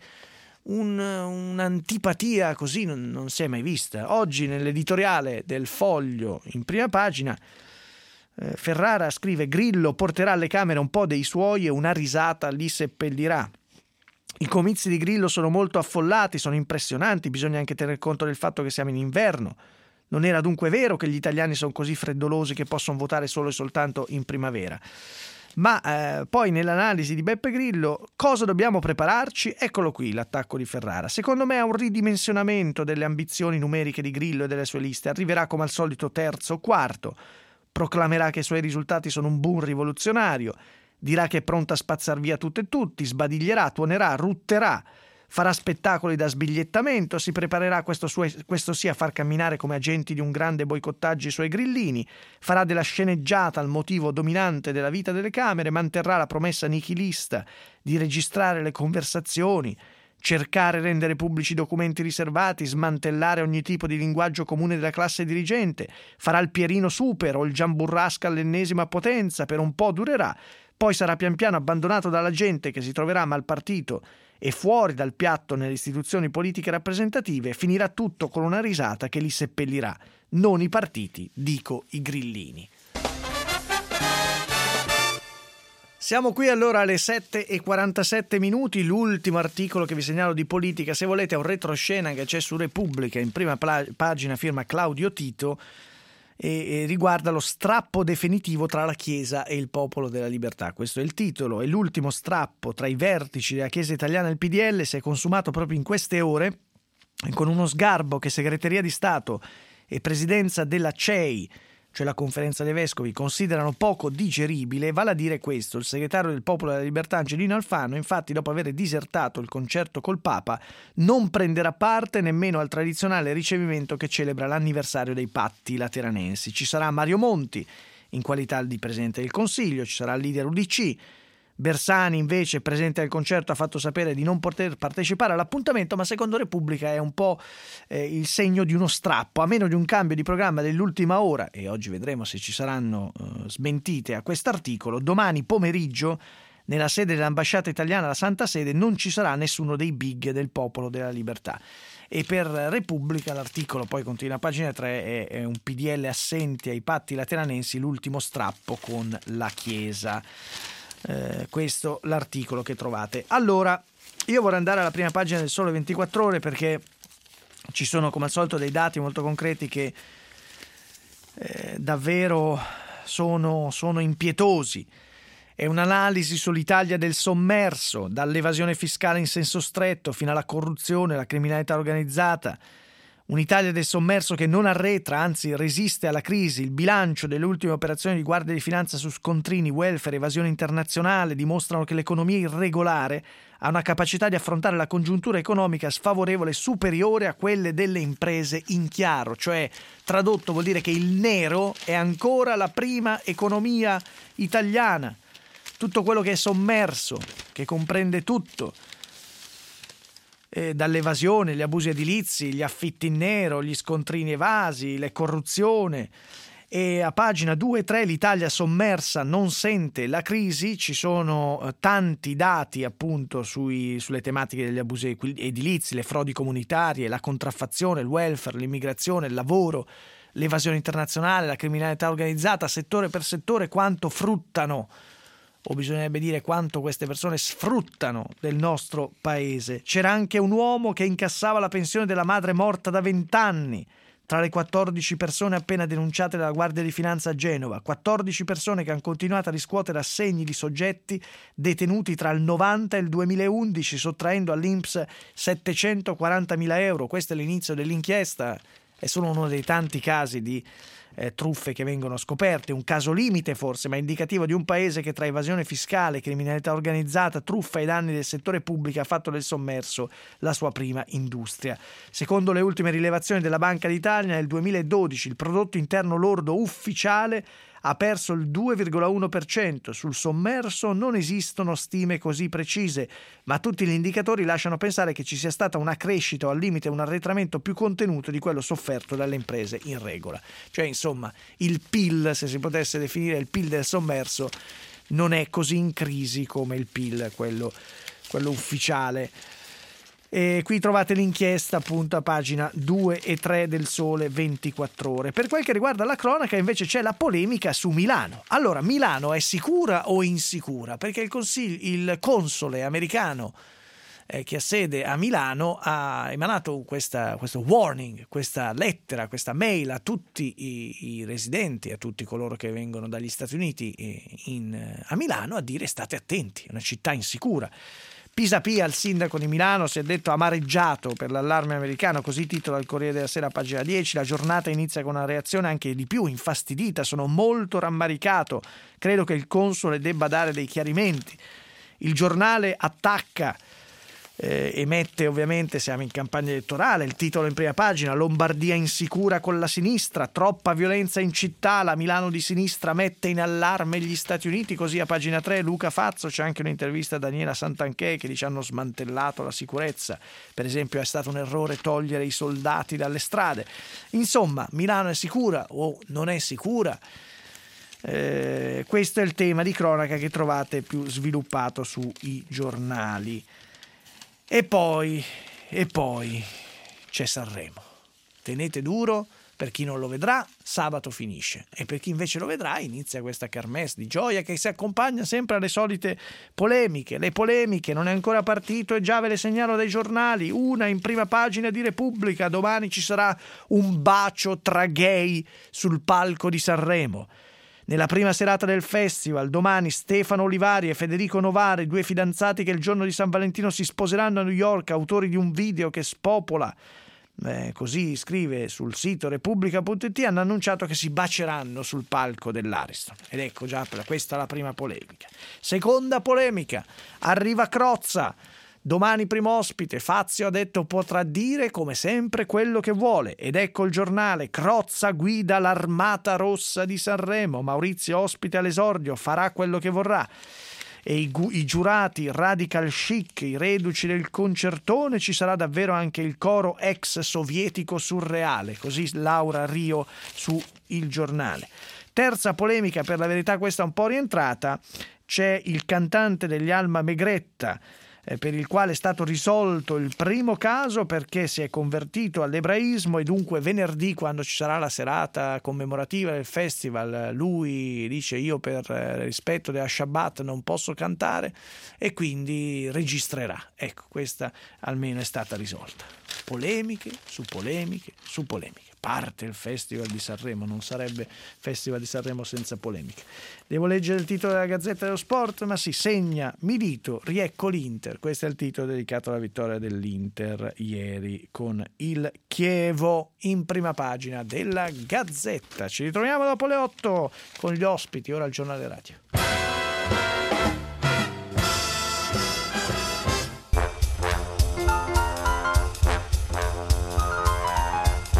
un'antipatia così non si è mai vista. Oggi nell'editoriale del Foglio, in prima pagina, Ferrara scrive: Grillo porterà alle Camere un po' dei suoi e una risata li seppellirà. I comizi di Grillo sono molto affollati, sono impressionanti, bisogna anche tener conto del fatto che siamo in inverno. Non era dunque vero che gli italiani sono così freddolosi che possono votare solo e soltanto in primavera. Ma poi nell'analisi di Beppe Grillo, cosa dobbiamo prepararci? Eccolo qui l'attacco di Ferrara. Secondo me è un ridimensionamento delle ambizioni numeriche di Grillo e delle sue liste. Arriverà come al solito terzo o quarto. Proclamerà che i suoi risultati sono un boom rivoluzionario, dirà che è pronta a spazzar via tutto e tutti, sbadiglierà, tuonerà, rutterà, farà spettacoli da sbigliettamento, si preparerà questo sì a far camminare come agenti di un grande boicottaggio i suoi grillini, farà della sceneggiata il motivo dominante della vita delle Camere, manterrà la promessa nichilista di registrare le conversazioni, cercare e rendere pubblici documenti riservati, smantellare ogni tipo di linguaggio comune della classe dirigente, farà il Pierino Super o il Gian Burrasca all'ennesima potenza, per un po' durerà, poi sarà pian piano abbandonato dalla gente che si troverà mal partito e fuori dal piatto nelle istituzioni politiche rappresentative, finirà tutto con una risata che li seppellirà. Non i partiti, dico i grillini. Siamo qui allora alle 7:47, l'ultimo articolo che vi segnalo di politica, se volete è un retroscena che c'è su Repubblica, in prima pagina, firma Claudio Tito, e riguarda lo strappo definitivo tra la Chiesa e il Popolo della Libertà. Questo è il titolo, e l'ultimo strappo tra i vertici della Chiesa italiana e il PDL si è consumato proprio in queste ore, con uno sgarbo che Segreteria di Stato e Presidenza della CEI, cioè la Conferenza dei Vescovi, considerano poco digeribile. Vale a dire questo: il segretario del Popolo della Libertà Angelino Alfano, infatti, dopo aver disertato il concerto col Papa, non prenderà parte nemmeno al tradizionale ricevimento che celebra l'anniversario dei patti lateranensi. Ci sarà Mario Monti in qualità di Presidente del Consiglio, ci sarà il leader UDC. Bersani, invece, presente al concerto, ha fatto sapere di non poter partecipare all'appuntamento, ma secondo Repubblica è un po' il segno di uno strappo, a meno di un cambio di programma dell'ultima ora, e oggi vedremo se ci saranno smentite a quest'articolo. Domani pomeriggio, nella sede dell'ambasciata italiana alla Santa Sede, non ci sarà nessuno dei big del Popolo della Libertà. E per Repubblica l'articolo poi continua a pagina 3, è un PDL assenti ai patti lateranensi, l'ultimo strappo con la Chiesa. Questo l'articolo che trovate. Allora, io vorrei andare alla prima pagina del Sole 24 Ore, perché ci sono come al solito dei dati molto concreti che davvero sono impietosi. È un'analisi sull'Italia del sommerso, dall'evasione fiscale in senso stretto fino alla corruzione, la criminalità organizzata. Un'Italia del sommerso che non arretra, anzi resiste alla crisi. Il bilancio delle ultime operazioni di Guardia di Finanza su scontrini, welfare, evasione internazionale dimostrano che l'economia irregolare ha una capacità di affrontare la congiuntura economica sfavorevole superiore a quelle delle imprese in chiaro. Cioè, tradotto, vuol dire che il nero è ancora la prima economia italiana. Tutto quello che è sommerso, che comprende tutto, dall'evasione, gli abusi edilizi, gli affitti in nero, gli scontrini evasi, le corruzione. E a pagina 2 e 3 l'Italia sommersa non sente la crisi, ci sono tanti dati appunto sulle tematiche degli abusi edilizi, le frodi comunitarie, la contraffazione, il welfare, l'immigrazione, il lavoro, l'evasione internazionale, la criminalità organizzata, settore per settore, quanto fruttano, o bisognerebbe dire quanto queste persone sfruttano del nostro paese. C'era anche un uomo che incassava la pensione della madre morta da 20 anni, tra le 14 persone appena denunciate dalla Guardia di Finanza a Genova, 14 persone che hanno continuato a riscuotere assegni di soggetti detenuti tra il 90 e il 2011, sottraendo all'INPS 740.000 euro. Questo è l'inizio dell'inchiesta, è solo uno dei tanti casi di truffe che vengono scoperte, un caso limite forse, ma indicativo di un paese che tra evasione fiscale, criminalità organizzata, truffa ai danni del settore pubblico ha fatto del sommerso la sua prima industria. Secondo le ultime rilevazioni della Banca d'Italia, nel 2012 il prodotto interno lordo ufficiale ha perso il 2,1%. Sul sommerso non esistono stime così precise, ma tutti gli indicatori lasciano pensare che ci sia stata una crescita o al limite un arretramento più contenuto di quello sofferto dalle imprese in regola. Cioè, insomma, il PIL, se si potesse definire il PIL del sommerso, non è così in crisi come il PIL, quello ufficiale. E qui trovate l'inchiesta appunto a pagina 2 e 3 del Sole 24 Ore. Per quel che riguarda la cronaca invece c'è la polemica su Milano. Allora, Milano è sicura o insicura? Perché il console americano che ha sede a Milano ha emanato questo warning, questa lettera, questa mail a tutti i residenti, a tutti coloro che vengono dagli Stati Uniti a Milano, a dire state attenti, è una città insicura. Pisapia, il sindaco di Milano, si è detto amareggiato per l'allarme americano, così titola il Corriere della Sera, pagina 10. La giornata inizia con una reazione anche di più infastidita. Sono molto rammaricato, credo che il console debba dare dei chiarimenti. Il giornale attacca, emette, ovviamente siamo in campagna elettorale, il titolo in prima pagina: Lombardia insicura con la sinistra, troppa violenza in città, la Milano di sinistra mette in allarme gli Stati Uniti. Così a pagina 3 Luca Fazzo, c'è anche un'intervista a Daniela Santanchè che dice hanno smantellato la sicurezza, per esempio è stato un errore togliere i soldati dalle strade. Insomma, Milano è sicura o non è sicura? Questo è il tema di cronaca che trovate più sviluppato sui giornali. E poi c'è Sanremo. Tenete duro, per chi non lo vedrà, sabato finisce. E per chi invece lo vedrà, inizia questa kermesse di gioia che si accompagna sempre alle solite polemiche. Le polemiche, non è ancora partito e già ve le segnalo dai giornali. Una in prima pagina di Repubblica: domani ci sarà un bacio tra gay sul palco di Sanremo. Nella prima serata del festival, domani, Stefano Olivari e Federico Novare, due fidanzati che il giorno di San Valentino si sposeranno a New York, autori di un video che spopola, così scrive sul sito Repubblica.it, hanno annunciato che si baceranno sul palco dell'Ariston. Ed ecco già, questa è la prima polemica. Seconda polemica, arriva Crozza. Domani primo ospite, Fazio ha detto potrà dire come sempre quello che vuole, ed ecco il giornale: Crozza guida l'Armata Rossa di Sanremo, Maurizio ospite all'esordio, farà quello che vorrà. E i giurati radical chic, i reduci del concertone, ci sarà davvero anche il coro ex sovietico surreale, così Laura Rio su Il Giornale. Terza polemica, per la verità questa un po' rientrata, c'è il cantante degli Alma Megretta, per il quale è stato risolto il primo caso perché si è convertito all'ebraismo e dunque venerdì, quando ci sarà la serata commemorativa del festival, lui dice io per rispetto della Shabbat non posso cantare e quindi registrerà. Ecco, questa almeno è stata risolta. Polemiche su polemiche su polemiche. Parte il Festival di Sanremo, non sarebbe Festival di Sanremo senza polemiche. Devo leggere il titolo della Gazzetta dello Sport, ma si segna Milito, riecco l'Inter. Questo è il titolo dedicato alla vittoria dell'Inter ieri con il Chievo, in prima pagina della Gazzetta. Ci ritroviamo dopo le 8 con gli ospiti, ora il giornale radio.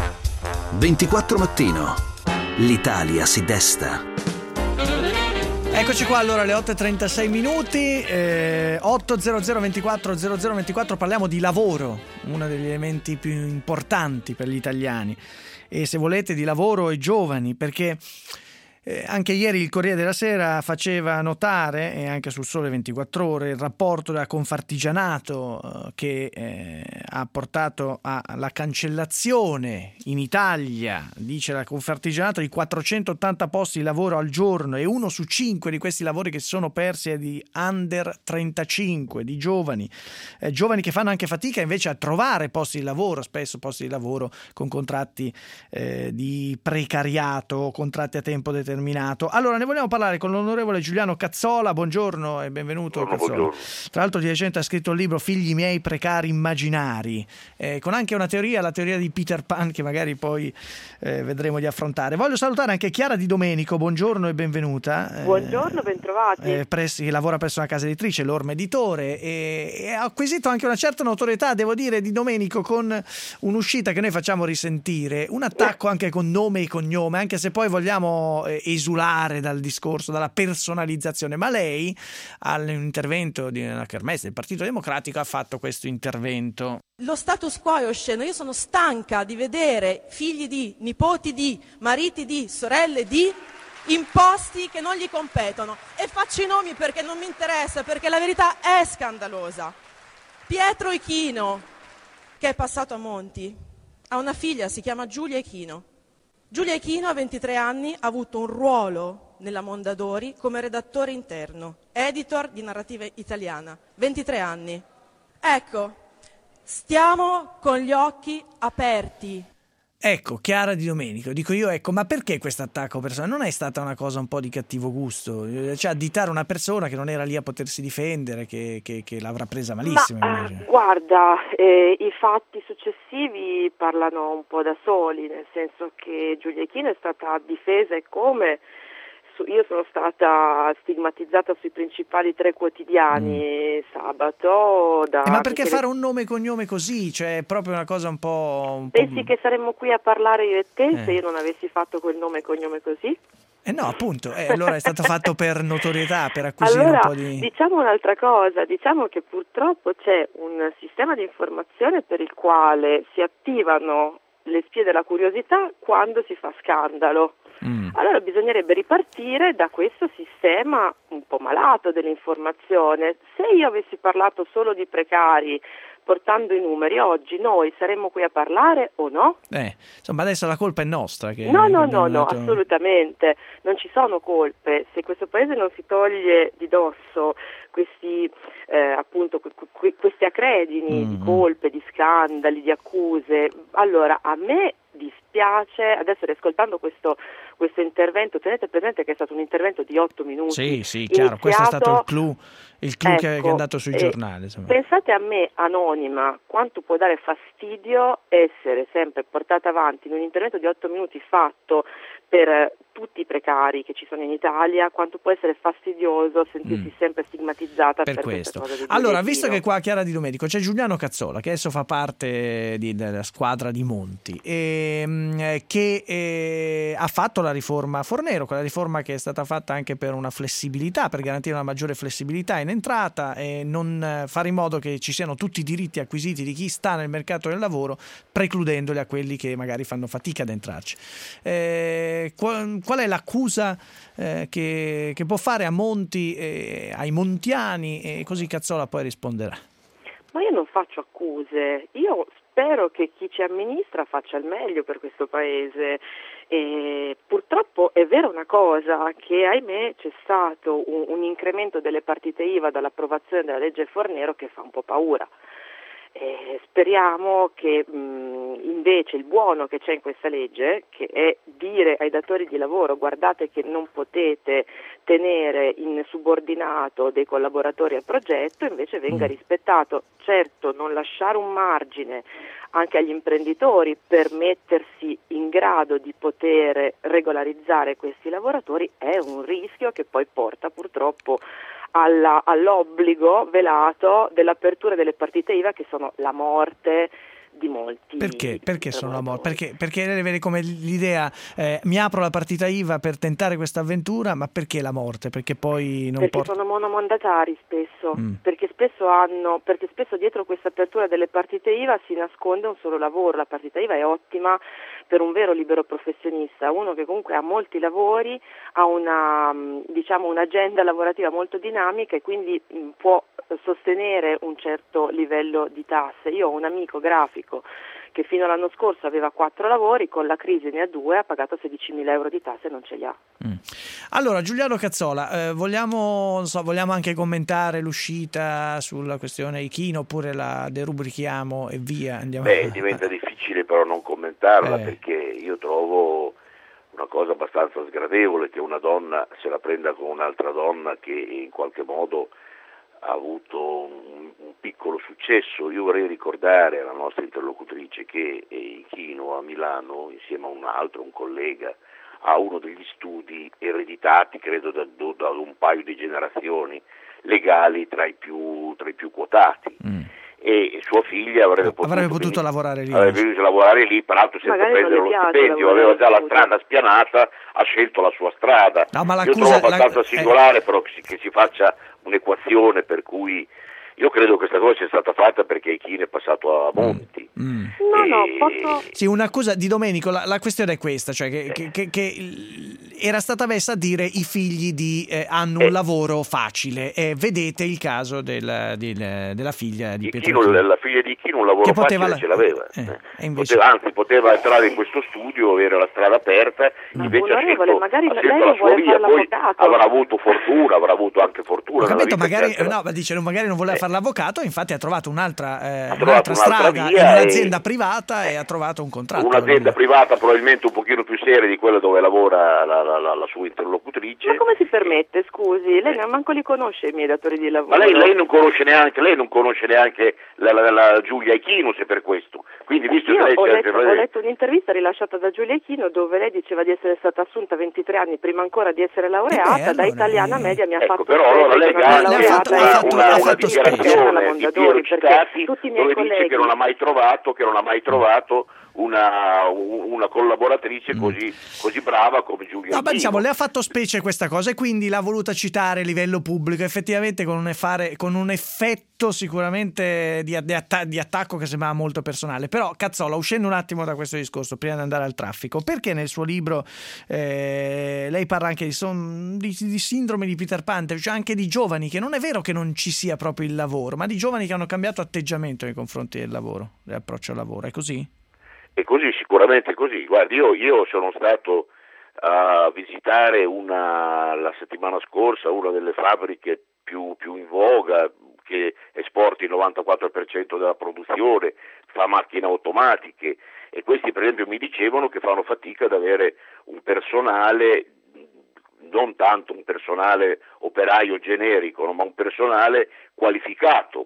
24 mattino. L'Italia si desta. Eccoci qua, allora alle 8:36 minuti, 800 24 0024, parliamo di lavoro, uno degli elementi più importanti per gli italiani, e se volete di lavoro e giovani, perché anche ieri il Corriere della Sera faceva notare, e anche sul Sole 24 Ore, il rapporto della Confartigianato che ha portato alla cancellazione in Italia, dice la Confartigianato, di 480 posti di lavoro al giorno, e 1 su 5 di questi lavori che si sono persi è di under 35, di giovani che fanno anche fatica invece a trovare posti di lavoro, spesso posti di lavoro con contratti di precariato, contratti a tempo determinato. Allora ne vogliamo parlare con l'onorevole Giuliano Cazzola. Buongiorno e benvenuto. Cazzola. Buongiorno. Tra l'altro di recente ha scritto il libro Figli miei precari immaginari, con anche una teoria, la teoria di Peter Pan, che magari poi vedremo di affrontare. Voglio salutare anche Chiara Di Domenico, buongiorno e benvenuta. Buongiorno, bentrovati. Che lavora presso una casa editrice, l'Orma Editore, e ha acquisito anche una certa notorietà, devo dire, Di Domenico, con un'uscita che noi facciamo risentire, un attacco anche con nome e cognome, anche se poi vogliamo esulare dal discorso, dalla personalizzazione, ma lei all'intervento della kermesse del Partito Democratico ha fatto questo intervento. Lo status quo è osceno, io sono stanca di vedere figli di, nipoti di, mariti di, sorelle di, in posti che non gli competono, e faccio i nomi perché non mi interessa, perché la verità è scandalosa. Pietro Ichino, che è passato a Monti, ha una figlia, si chiama Giulia Ichino. Giulia Ichino a 23 anni ha avuto un ruolo nella Mondadori come redattore interno, editor di narrativa italiana, 23 anni. Ecco, stiamo con gli occhi aperti. Ecco, Chiara Di Domenico, dico io, ma perché questo attacco personale? Non è stata una cosa un po' di cattivo gusto? Cioè additare una persona che non era lì a potersi difendere, che l'avrà presa malissimo. Guarda, i fatti successivi parlano un po' da soli, nel senso che Giulia Ichino è stata difesa e come. Io sono stata stigmatizzata sui principali 3 quotidiani sabato. Ma perché fare un nome e cognome così? Cioè è proprio una cosa un po'... Pensi che saremmo qui a parlare io e te se io non avessi fatto quel nome e cognome così? No, appunto, allora è stato fatto per notorietà, per acquisire un po' di... Diciamo un'altra cosa, diciamo che purtroppo c'è un sistema di informazione per il quale si attivano le spie della curiosità quando si fa scandalo. Allora bisognerebbe ripartire da questo sistema un po' malato dell'informazione. Se io avessi parlato solo di precari, portando i numeri, oggi noi saremmo qui a parlare o no? Insomma, adesso la colpa è nostra. No, assolutamente. Non ci sono colpe. Se questo Paese non si toglie di dosso questi accredini di colpe, di scandali, di accuse, allora a me dispiace, adesso riascoltando questo intervento, tenete presente che è stato un intervento di 8 minuti. Sì, chiaro, questo è stato il clou che è andato sui giornali. Insomma. Pensate a me, anonima, quanto può dare fastidio essere sempre portata avanti in un intervento di 8 minuti fatto per tutti i precari che ci sono in Italia, quanto può essere fastidioso sentirsi sempre stigmatizzata per questo. Cosa allora, visto che qua Chiara Di Domenico c'è Giuliano Cazzola, che adesso fa parte della squadra di Monti, che ha fatto la riforma Fornero, quella riforma che è stata fatta anche per una flessibilità, per garantire una maggiore flessibilità in entrata e non fare in modo che ci siano tutti i diritti acquisiti di chi sta nel mercato del lavoro, precludendoli a quelli che magari fanno fatica ad entrarci. Qual è l'accusa che può fare a Monti, ai montiani, e così Cazzola poi risponderà? Ma io non faccio accuse, io spero che chi ci amministra faccia il meglio per questo Paese. E purtroppo è vera una cosa, che ahimè c'è stato un incremento delle partite IVA dall'approvazione della legge Fornero che fa un po' paura. Speriamo che invece il buono che c'è in questa legge, che è dire ai datori di lavoro: guardate che non potete tenere in subordinato dei collaboratori al progetto, invece venga rispettato. Certo, non lasciare un margine anche agli imprenditori per mettersi in grado di poter regolarizzare questi lavoratori è un rischio che poi porta purtroppo all'obbligo velato dell'apertura delle partite IVA, che sono la morte di molti. Perché sono la morte? Perché lei vede come l'idea mi apro la partita IVA per tentare questa avventura, ma perché la morte? Perché poi non Perché sono monomandatari spesso, perché spesso dietro questa apertura delle partite IVA si nasconde un solo lavoro. La partita IVA è ottima per un vero libero professionista, uno che comunque ha molti lavori, ha un'agenda lavorativa molto dinamica e quindi può sostenere un certo livello di tasse. Io ho un amico grafico che fino all'anno scorso aveva 4 lavori, con la crisi ne ha 2, ha pagato 16.000 euro di tasse e non ce li ha. Allora, Giuliano Cazzola, vogliamo anche commentare l'uscita sulla questione Ichino, oppure la derubrichiamo e via? Diventa difficile però non commentarla, perché io trovo una cosa abbastanza sgradevole che una donna se la prenda con un'altra donna che in qualche modo ha avuto un piccolo successo. Io vorrei ricordare alla nostra interlocutrice che Ichino a Milano, insieme a un collega, ha uno degli studi ereditati, credo da un paio di generazioni, legali tra i più quotati. E sua figlia avrebbe potuto lavorare lì. Peraltro senza prendere lo stipendio, aveva già la strada spianata, ha scelto la sua strada. Io trovo abbastanza singolare però che si faccia un'equazione per cui io credo che questa cosa sia stata fatta perché Ichino è passato a Monti. Sì, un'accusa di Domenico, la questione è questa, cioè che era stata messa a dire i figli hanno un lavoro facile, e vedete il caso della figlia di Pietro Ichino. La figlia di Ichino un lavoro facile ce l'aveva, poteva entrare in questo studio, avere la strada aperta, invece ha scelto la sua via, poi avrà avuto fortuna, avrà avuto anche fortuna. Magari non voleva fare l'avvocato, infatti ha trovato un'altra strada in un'azienda privata e ha trovato un contratto. Un'azienda privata probabilmente un pochino più seria di quella dove lavora la sua interlocutrice. Ma come si permette, scusi? Lei manco li conosce i miei datori di lavoro. Ma lei non conosce neanche la Giulia Ichino, se per questo. Quindi visto che lei ho letto un'intervista rilasciata da Giulia Ichino dove lei diceva di essere stata assunta 23 anni prima ancora di essere laureata, da italiana media mi ha fatto però allora lei ha una dichiarazione di Piero Citati dove dice che non ha mai trovato una collaboratrice così brava come Giulia Ichino. Le ha fatto specie questa cosa e quindi l'ha voluta citare a livello pubblico, effettivamente con un effetto sicuramente di attacco che sembrava molto personale. Però Cazzola, uscendo un attimo da questo discorso prima di andare al traffico, perché nel suo libro lei parla anche di sindrome di Peter Pan, cioè anche di giovani, che non è vero che non ci sia proprio il lavoro, ma di giovani che hanno cambiato atteggiamento nei confronti del lavoro, l'approccio al lavoro, è così? È così, sicuramente è così. Guardi, io sono stato a visitare la settimana scorsa una delle fabbriche più in voga, che esporta il 94% della produzione, fa macchine automatiche, e questi per esempio mi dicevano che fanno fatica ad avere un personale, non tanto un personale operaio generico, ma un personale qualificato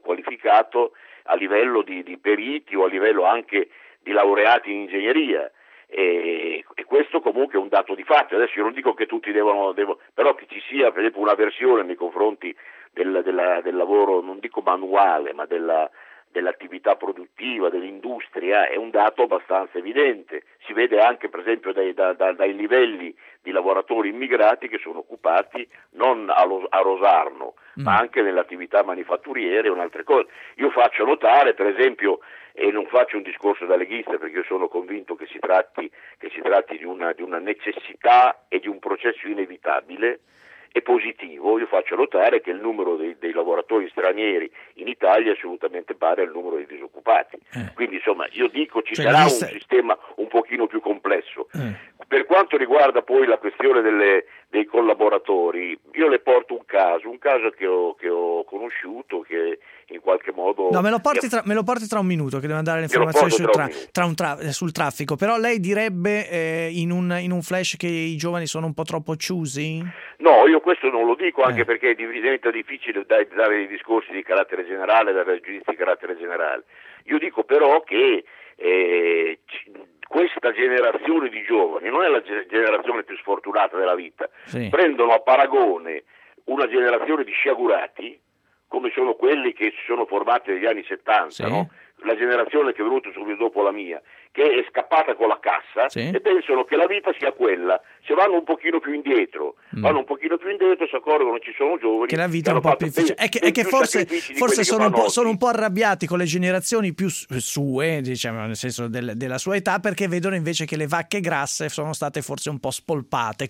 a livello di periti o a livello anche di laureati in ingegneria, e questo comunque è un dato di fatto. Adesso io non dico che tutti devono, però che ci sia per esempio un'avversione nei confronti del lavoro, non dico manuale, ma dell'attività produttiva, dell'industria, è un dato abbastanza evidente. Si vede anche per esempio dai livelli di lavoratori immigrati che sono occupati non a Rosarno, ma anche nelle attività manifatturiere o in altre cose. Io faccio notare per esempio, e non faccio un discorso da leghista perché io sono convinto che si tratti di una necessità e di un processo inevitabile e positivo. Io faccio notare che il numero dei lavoratori stranieri in Italia è assolutamente pari al numero dei disoccupati. Quindi insomma io dico ci sarà un sistema un pochino più complesso. Per quanto riguarda poi la questione dei collaboratori, io le porto un caso che ho conosciuto, che in qualche modo... No, me lo porti tra un minuto, che devo andare le informazioni sul traffico. Però lei direbbe in un flash che i giovani sono un po' troppo choosy? No, io questo non lo dico, anche perché diventa difficile dare dei discorsi di carattere generale, dare giudizi di carattere generale. Io dico però che questa generazione di giovani non è la generazione più sfortunata della vita. Sì. Prendono a paragone una generazione di sciagurati, come sono quelli che si sono formati negli anni 70, sì. No? la generazione che è venuta subito dopo la mia, che è scappata con la cassa e pensano che la vita sia quella. Se vanno un pochino più indietro, si accorgono che ci sono giovani che la vita è un po' più difficile. È che forse sono un po' arrabbiati con le generazioni più sue, diciamo, nel senso della sua età, perché vedono invece che le vacche grasse sono state forse un po' spolpate.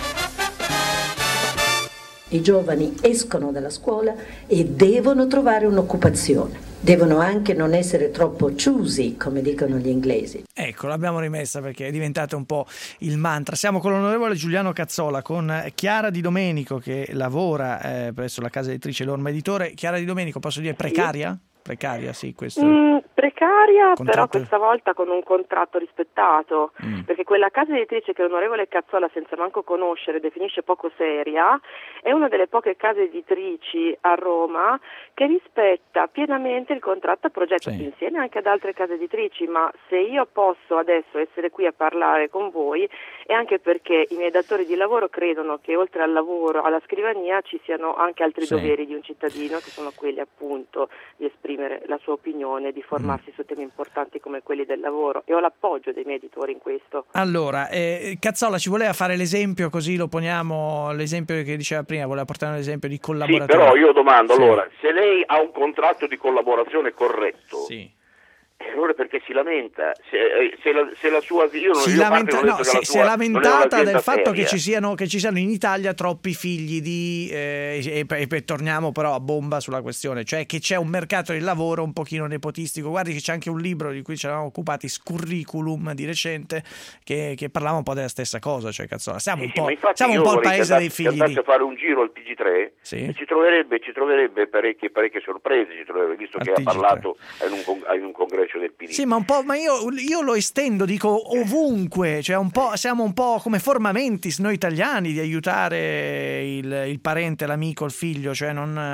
I giovani escono dalla scuola e devono trovare un'occupazione. Devono anche non essere troppo choosy, come dicono gli inglesi. Ecco, l'abbiamo rimessa perché è diventato un po' il mantra. Siamo con l'onorevole Giuliano Cazzola, con Chiara Di Domenico che lavora presso la casa editrice L'Orma Editore. Chiara Di Domenico, posso dire precaria? Precaria, sì, questo. Precaria, contratto. Però questa volta con un contratto rispettato, perché quella casa editrice che l'onorevole Cazzola, senza manco conoscere, definisce poco seria, è una delle poche case editrici a Roma che rispetta pienamente il contratto a progetto, insieme anche ad altre case editrici. Ma se io posso adesso essere qui a parlare con voi è anche perché i miei datori di lavoro credono che oltre al lavoro, alla scrivania, ci siano anche altri doveri di un cittadino, che sono quelli appunto di esprimere la sua opinione, di formarsi su temi importanti come quelli del lavoro, e ho l'appoggio dei miei editori in questo. Allora, Cazzola ci voleva fare l'esempio, così lo poniamo, l'esempio che diceva prima, voleva portare un esempio di collaboratore. Sì, però io domando, allora, se lei ha un contratto di collaborazione corretto, allora perché si lamenta? Se la sua, io non, si io lamenta, no, si è lamentata del fatto che ci siano in Italia troppi figli di e torniamo però a bomba sulla questione, cioè che c'è un mercato del lavoro un pochino nepotistico. Guardi che c'è anche un libro di cui ci eravamo occupati, Scurriculum, di recente, che parlava un po' della stessa cosa, cioè Cazzola, siamo un po' il paese dei figli di... a fare un giro al TG3 e ci troverebbe parecchie sorprese, visto che ha parlato in un congresso del PD. Sì, ma io lo estendo, dico ovunque, cioè siamo un po' come forma mentis noi italiani di aiutare il parente, l'amico, il figlio, cioè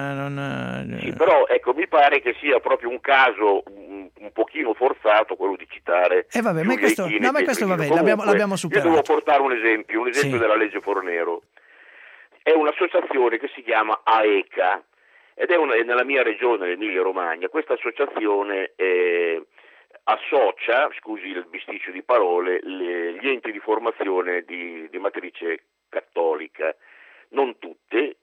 Sì, però ecco, mi pare che sia proprio un caso un pochino forzato quello di citare. Vabbè, ma questo va bene, l'abbiamo superato. Io devo portare un esempio della legge Fornero. È un'associazione che si chiama AECA ed è nella mia regione, l'Emilia Romagna. Questa associazione associa, scusi il bisticcio di parole, gli enti di formazione di matrice cattolica, non tutte.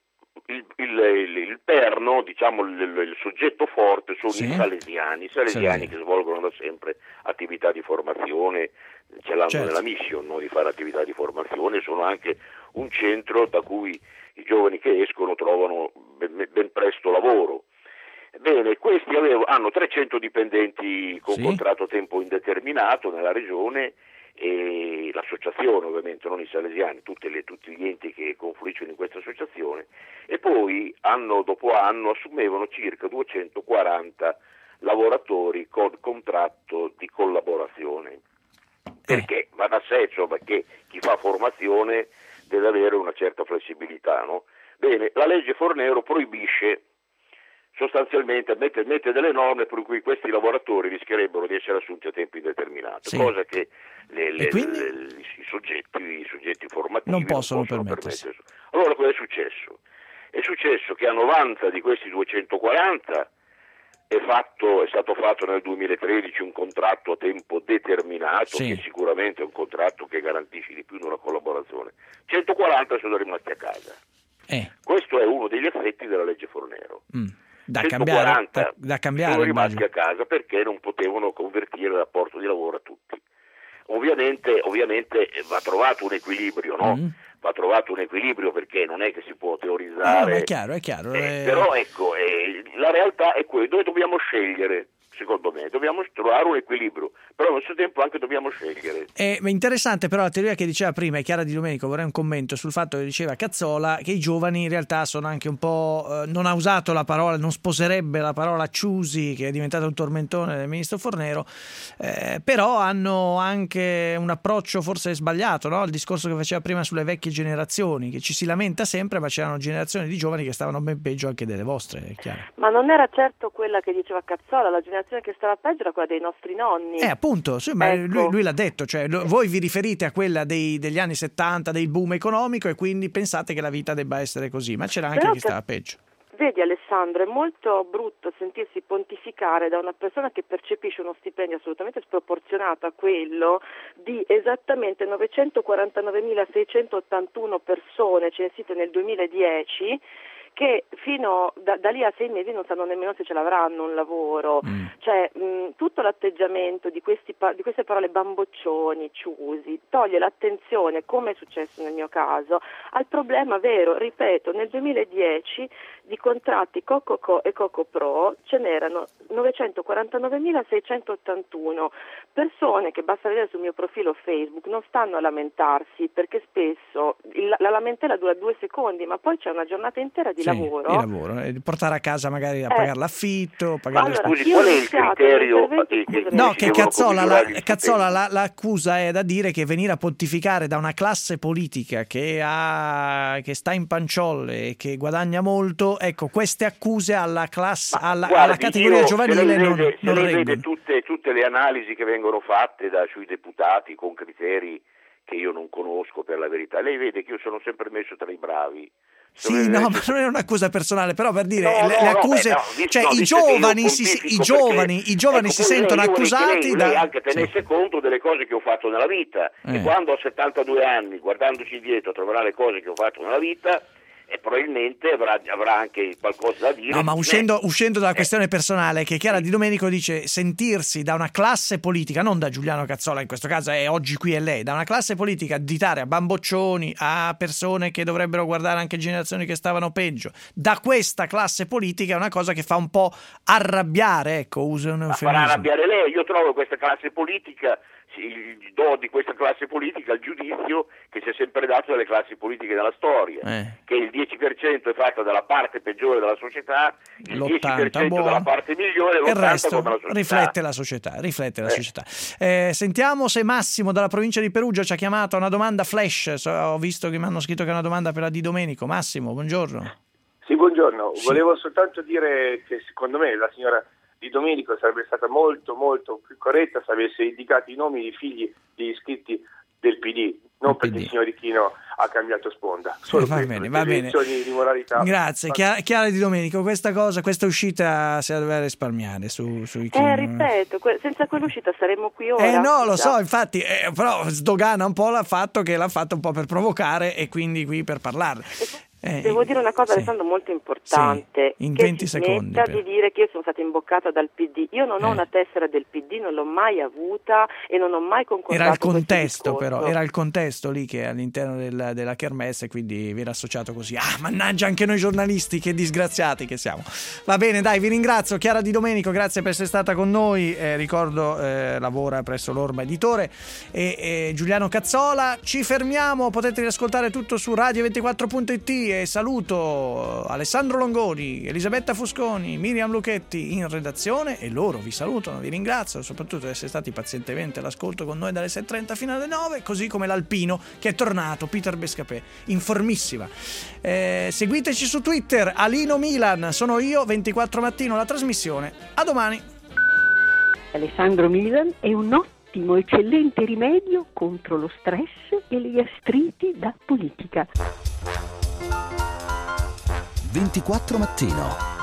Il perno, diciamo il soggetto forte sono i salesiani che svolgono da sempre attività di formazione, ce l'hanno nella mission, no, di fare attività di formazione, sono anche un centro da cui i giovani che escono trovano ben presto lavoro. Bene, questi hanno 300 dipendenti con contratto a tempo indeterminato nella regione, e l'associazione, ovviamente non i salesiani, tutti gli enti che confluiscono in questa associazione, e poi anno dopo anno assumevano circa 240 lavoratori con contratto di collaborazione. Perché va da sé, insomma, che chi fa formazione deve avere una certa flessibilità, no? Bene, la legge Fornero proibisce sostanzialmente, mette delle norme per cui questi lavoratori rischierebbero di essere assunti a tempo indeterminato, cosa che i soggetti formativi non possono permettersi. Allora cosa è successo? È successo che a 90 di questi 240 è stato fatto nel 2013 un contratto a tempo determinato, che sicuramente è un contratto che garantisce di più di una collaborazione. 140 sono rimasti a casa. Questo è uno degli effetti della legge Fornero. Da cambiare, sono rimasti a casa perché non potevano convertire il rapporto di lavoro a tutti. Ovviamente va trovato un equilibrio, no? Va trovato un equilibrio, perché non è che si può teorizzare. È chiaro. Però ecco, la realtà è quella, dove dobbiamo scegliere. Secondo me dobbiamo trovare un equilibrio, però allo stesso tempo anche dobbiamo scegliere. È interessante però la teoria che diceva prima, e Chiara Di Domenico, vorrei un commento sul fatto che diceva Cazzola, che i giovani in realtà sono anche un po', non ha usato la parola, non sposerebbe la parola choosy, che è diventata un tormentone del ministro Fornero, però hanno anche un approccio forse sbagliato, no? Il discorso che faceva prima sulle vecchie generazioni, che ci si lamenta sempre, ma c'erano generazioni di giovani che stavano ben peggio anche delle vostre, è chiaro. Ma non era certo quella che diceva Cazzola, la generazione che stava peggio era quella dei nostri nonni. Appunto, sì, ma lui l'ha detto, cioè voi vi riferite a quella degli anni 70, del boom economico, e quindi pensate che la vita debba essere così, ma c'era anche chi stava peggio. Vedi Alessandro, è molto brutto sentirsi pontificare da una persona che percepisce uno stipendio assolutamente sproporzionato a quello di esattamente 949.681 persone censite nel 2010, che fino da lì a 6 mesi non sanno nemmeno se ce l'avranno un lavoro. Cioè tutto l'atteggiamento di queste parole bamboccioni, ciusi, toglie l'attenzione, come è successo nel mio caso, al problema vero. Ripeto, nel 2010 di contratti Cococo e Cocopro ce n'erano 949.681 persone che, basta vedere sul mio profilo Facebook, non stanno a lamentarsi, perché spesso la lamentela dura 2 secondi, ma poi c'è una giornata intera di lavoro, di portare a casa magari a pagare l'affitto, pagare scusi, qual è il criterio? No, che Cazzola, l'accusa è da dire che venire a pontificare da una classe politica che sta in panciolle e che guadagna molto, ecco, queste accuse alla classe, alla categoria giovanile non reggono. Vede tutte le analisi che vengono fatte sui deputati con criteri che io non conosco, per la verità. Lei vede che io sono sempre messo tra i bravi. Sì, no, ma non è un'accusa personale, però per dire le accuse, i giovani si sentono accusati lei anche tenesse conto delle cose che ho fatto nella vita, e quando ho 72 anni, guardandoci indietro, troverà le cose che ho fatto nella vita, e probabilmente avrà anche qualcosa da dire. No, ma uscendo dalla questione personale, che Chiara Di Domenico dice sentirsi da una classe politica, non da Giuliano Cazzola in questo caso, è oggi qui è lei, da una classe politica additare a bamboccioni, a persone che dovrebbero guardare anche generazioni che stavano peggio, da questa classe politica, è una cosa che fa un po' arrabbiare, ecco, uso un eufemismo. Farà arrabbiare lei. Io trovo questa classe politica, do di questa classe politica il giudizio che si è sempre dato dalle classi politiche della storia, che il 10% è fatto dalla parte peggiore della società, il 10% dalla parte migliore, il resto come la società. riflette la società. Sentiamo se Massimo dalla provincia di Perugia ci ha chiamato a una domanda flash. Ho visto che mi hanno scritto che è una domanda per la Di Domenico. Massimo, buongiorno. Sì, buongiorno. Volevo soltanto dire che secondo me la signora Di Domenico sarebbe stata molto molto più corretta se avesse indicato i nomi dei figli degli iscritti del PD, non perché il signor Ricchino ha cambiato sponda. Solo va bene. Di moralità. Grazie. Chiara Di Domenico, questa uscita si deve risparmiare sui ripeto, senza quell'uscita saremmo qui ora. No, lo so, infatti, però sdogana un po' il fatto che l'ha fatto un po' per provocare e quindi qui per parlarne. Devo dire una cosa, Alessandro, molto importante, in che 20 secondi smetta di dire che io sono stata imboccata dal PD. Io non ho una tessera del PD, non l'ho mai avuta e non ho mai concordato. Era il contesto, però, era il contesto lì che all'interno della kermesse, quindi vi era associato così. Mannaggia, anche noi giornalisti, che disgraziati che siamo. Va bene, dai, vi ringrazio. Chiara Di Domenico, grazie per essere stata con noi. Ricordo, lavora presso l'Orma Editore, e Giuliano Cazzola. Ci fermiamo, potete riascoltare tutto su radio24.it. E saluto Alessandro Longoni, Elisabetta Fusconi, Miriam Lucchetti in redazione, e loro vi salutano, vi ringrazio soprattutto di essere stati pazientemente all'ascolto con noi dalle 6:30 fino alle 9, così come l'Alpino che è tornato, Peter Bescapè, in formissima. Seguiteci su Twitter, Alino Milan, sono io, 24 mattino la trasmissione. A domani. Alessandro Milan è un ottimo, eccellente rimedio contro lo stress e le gastriti da politica. 24 mattino.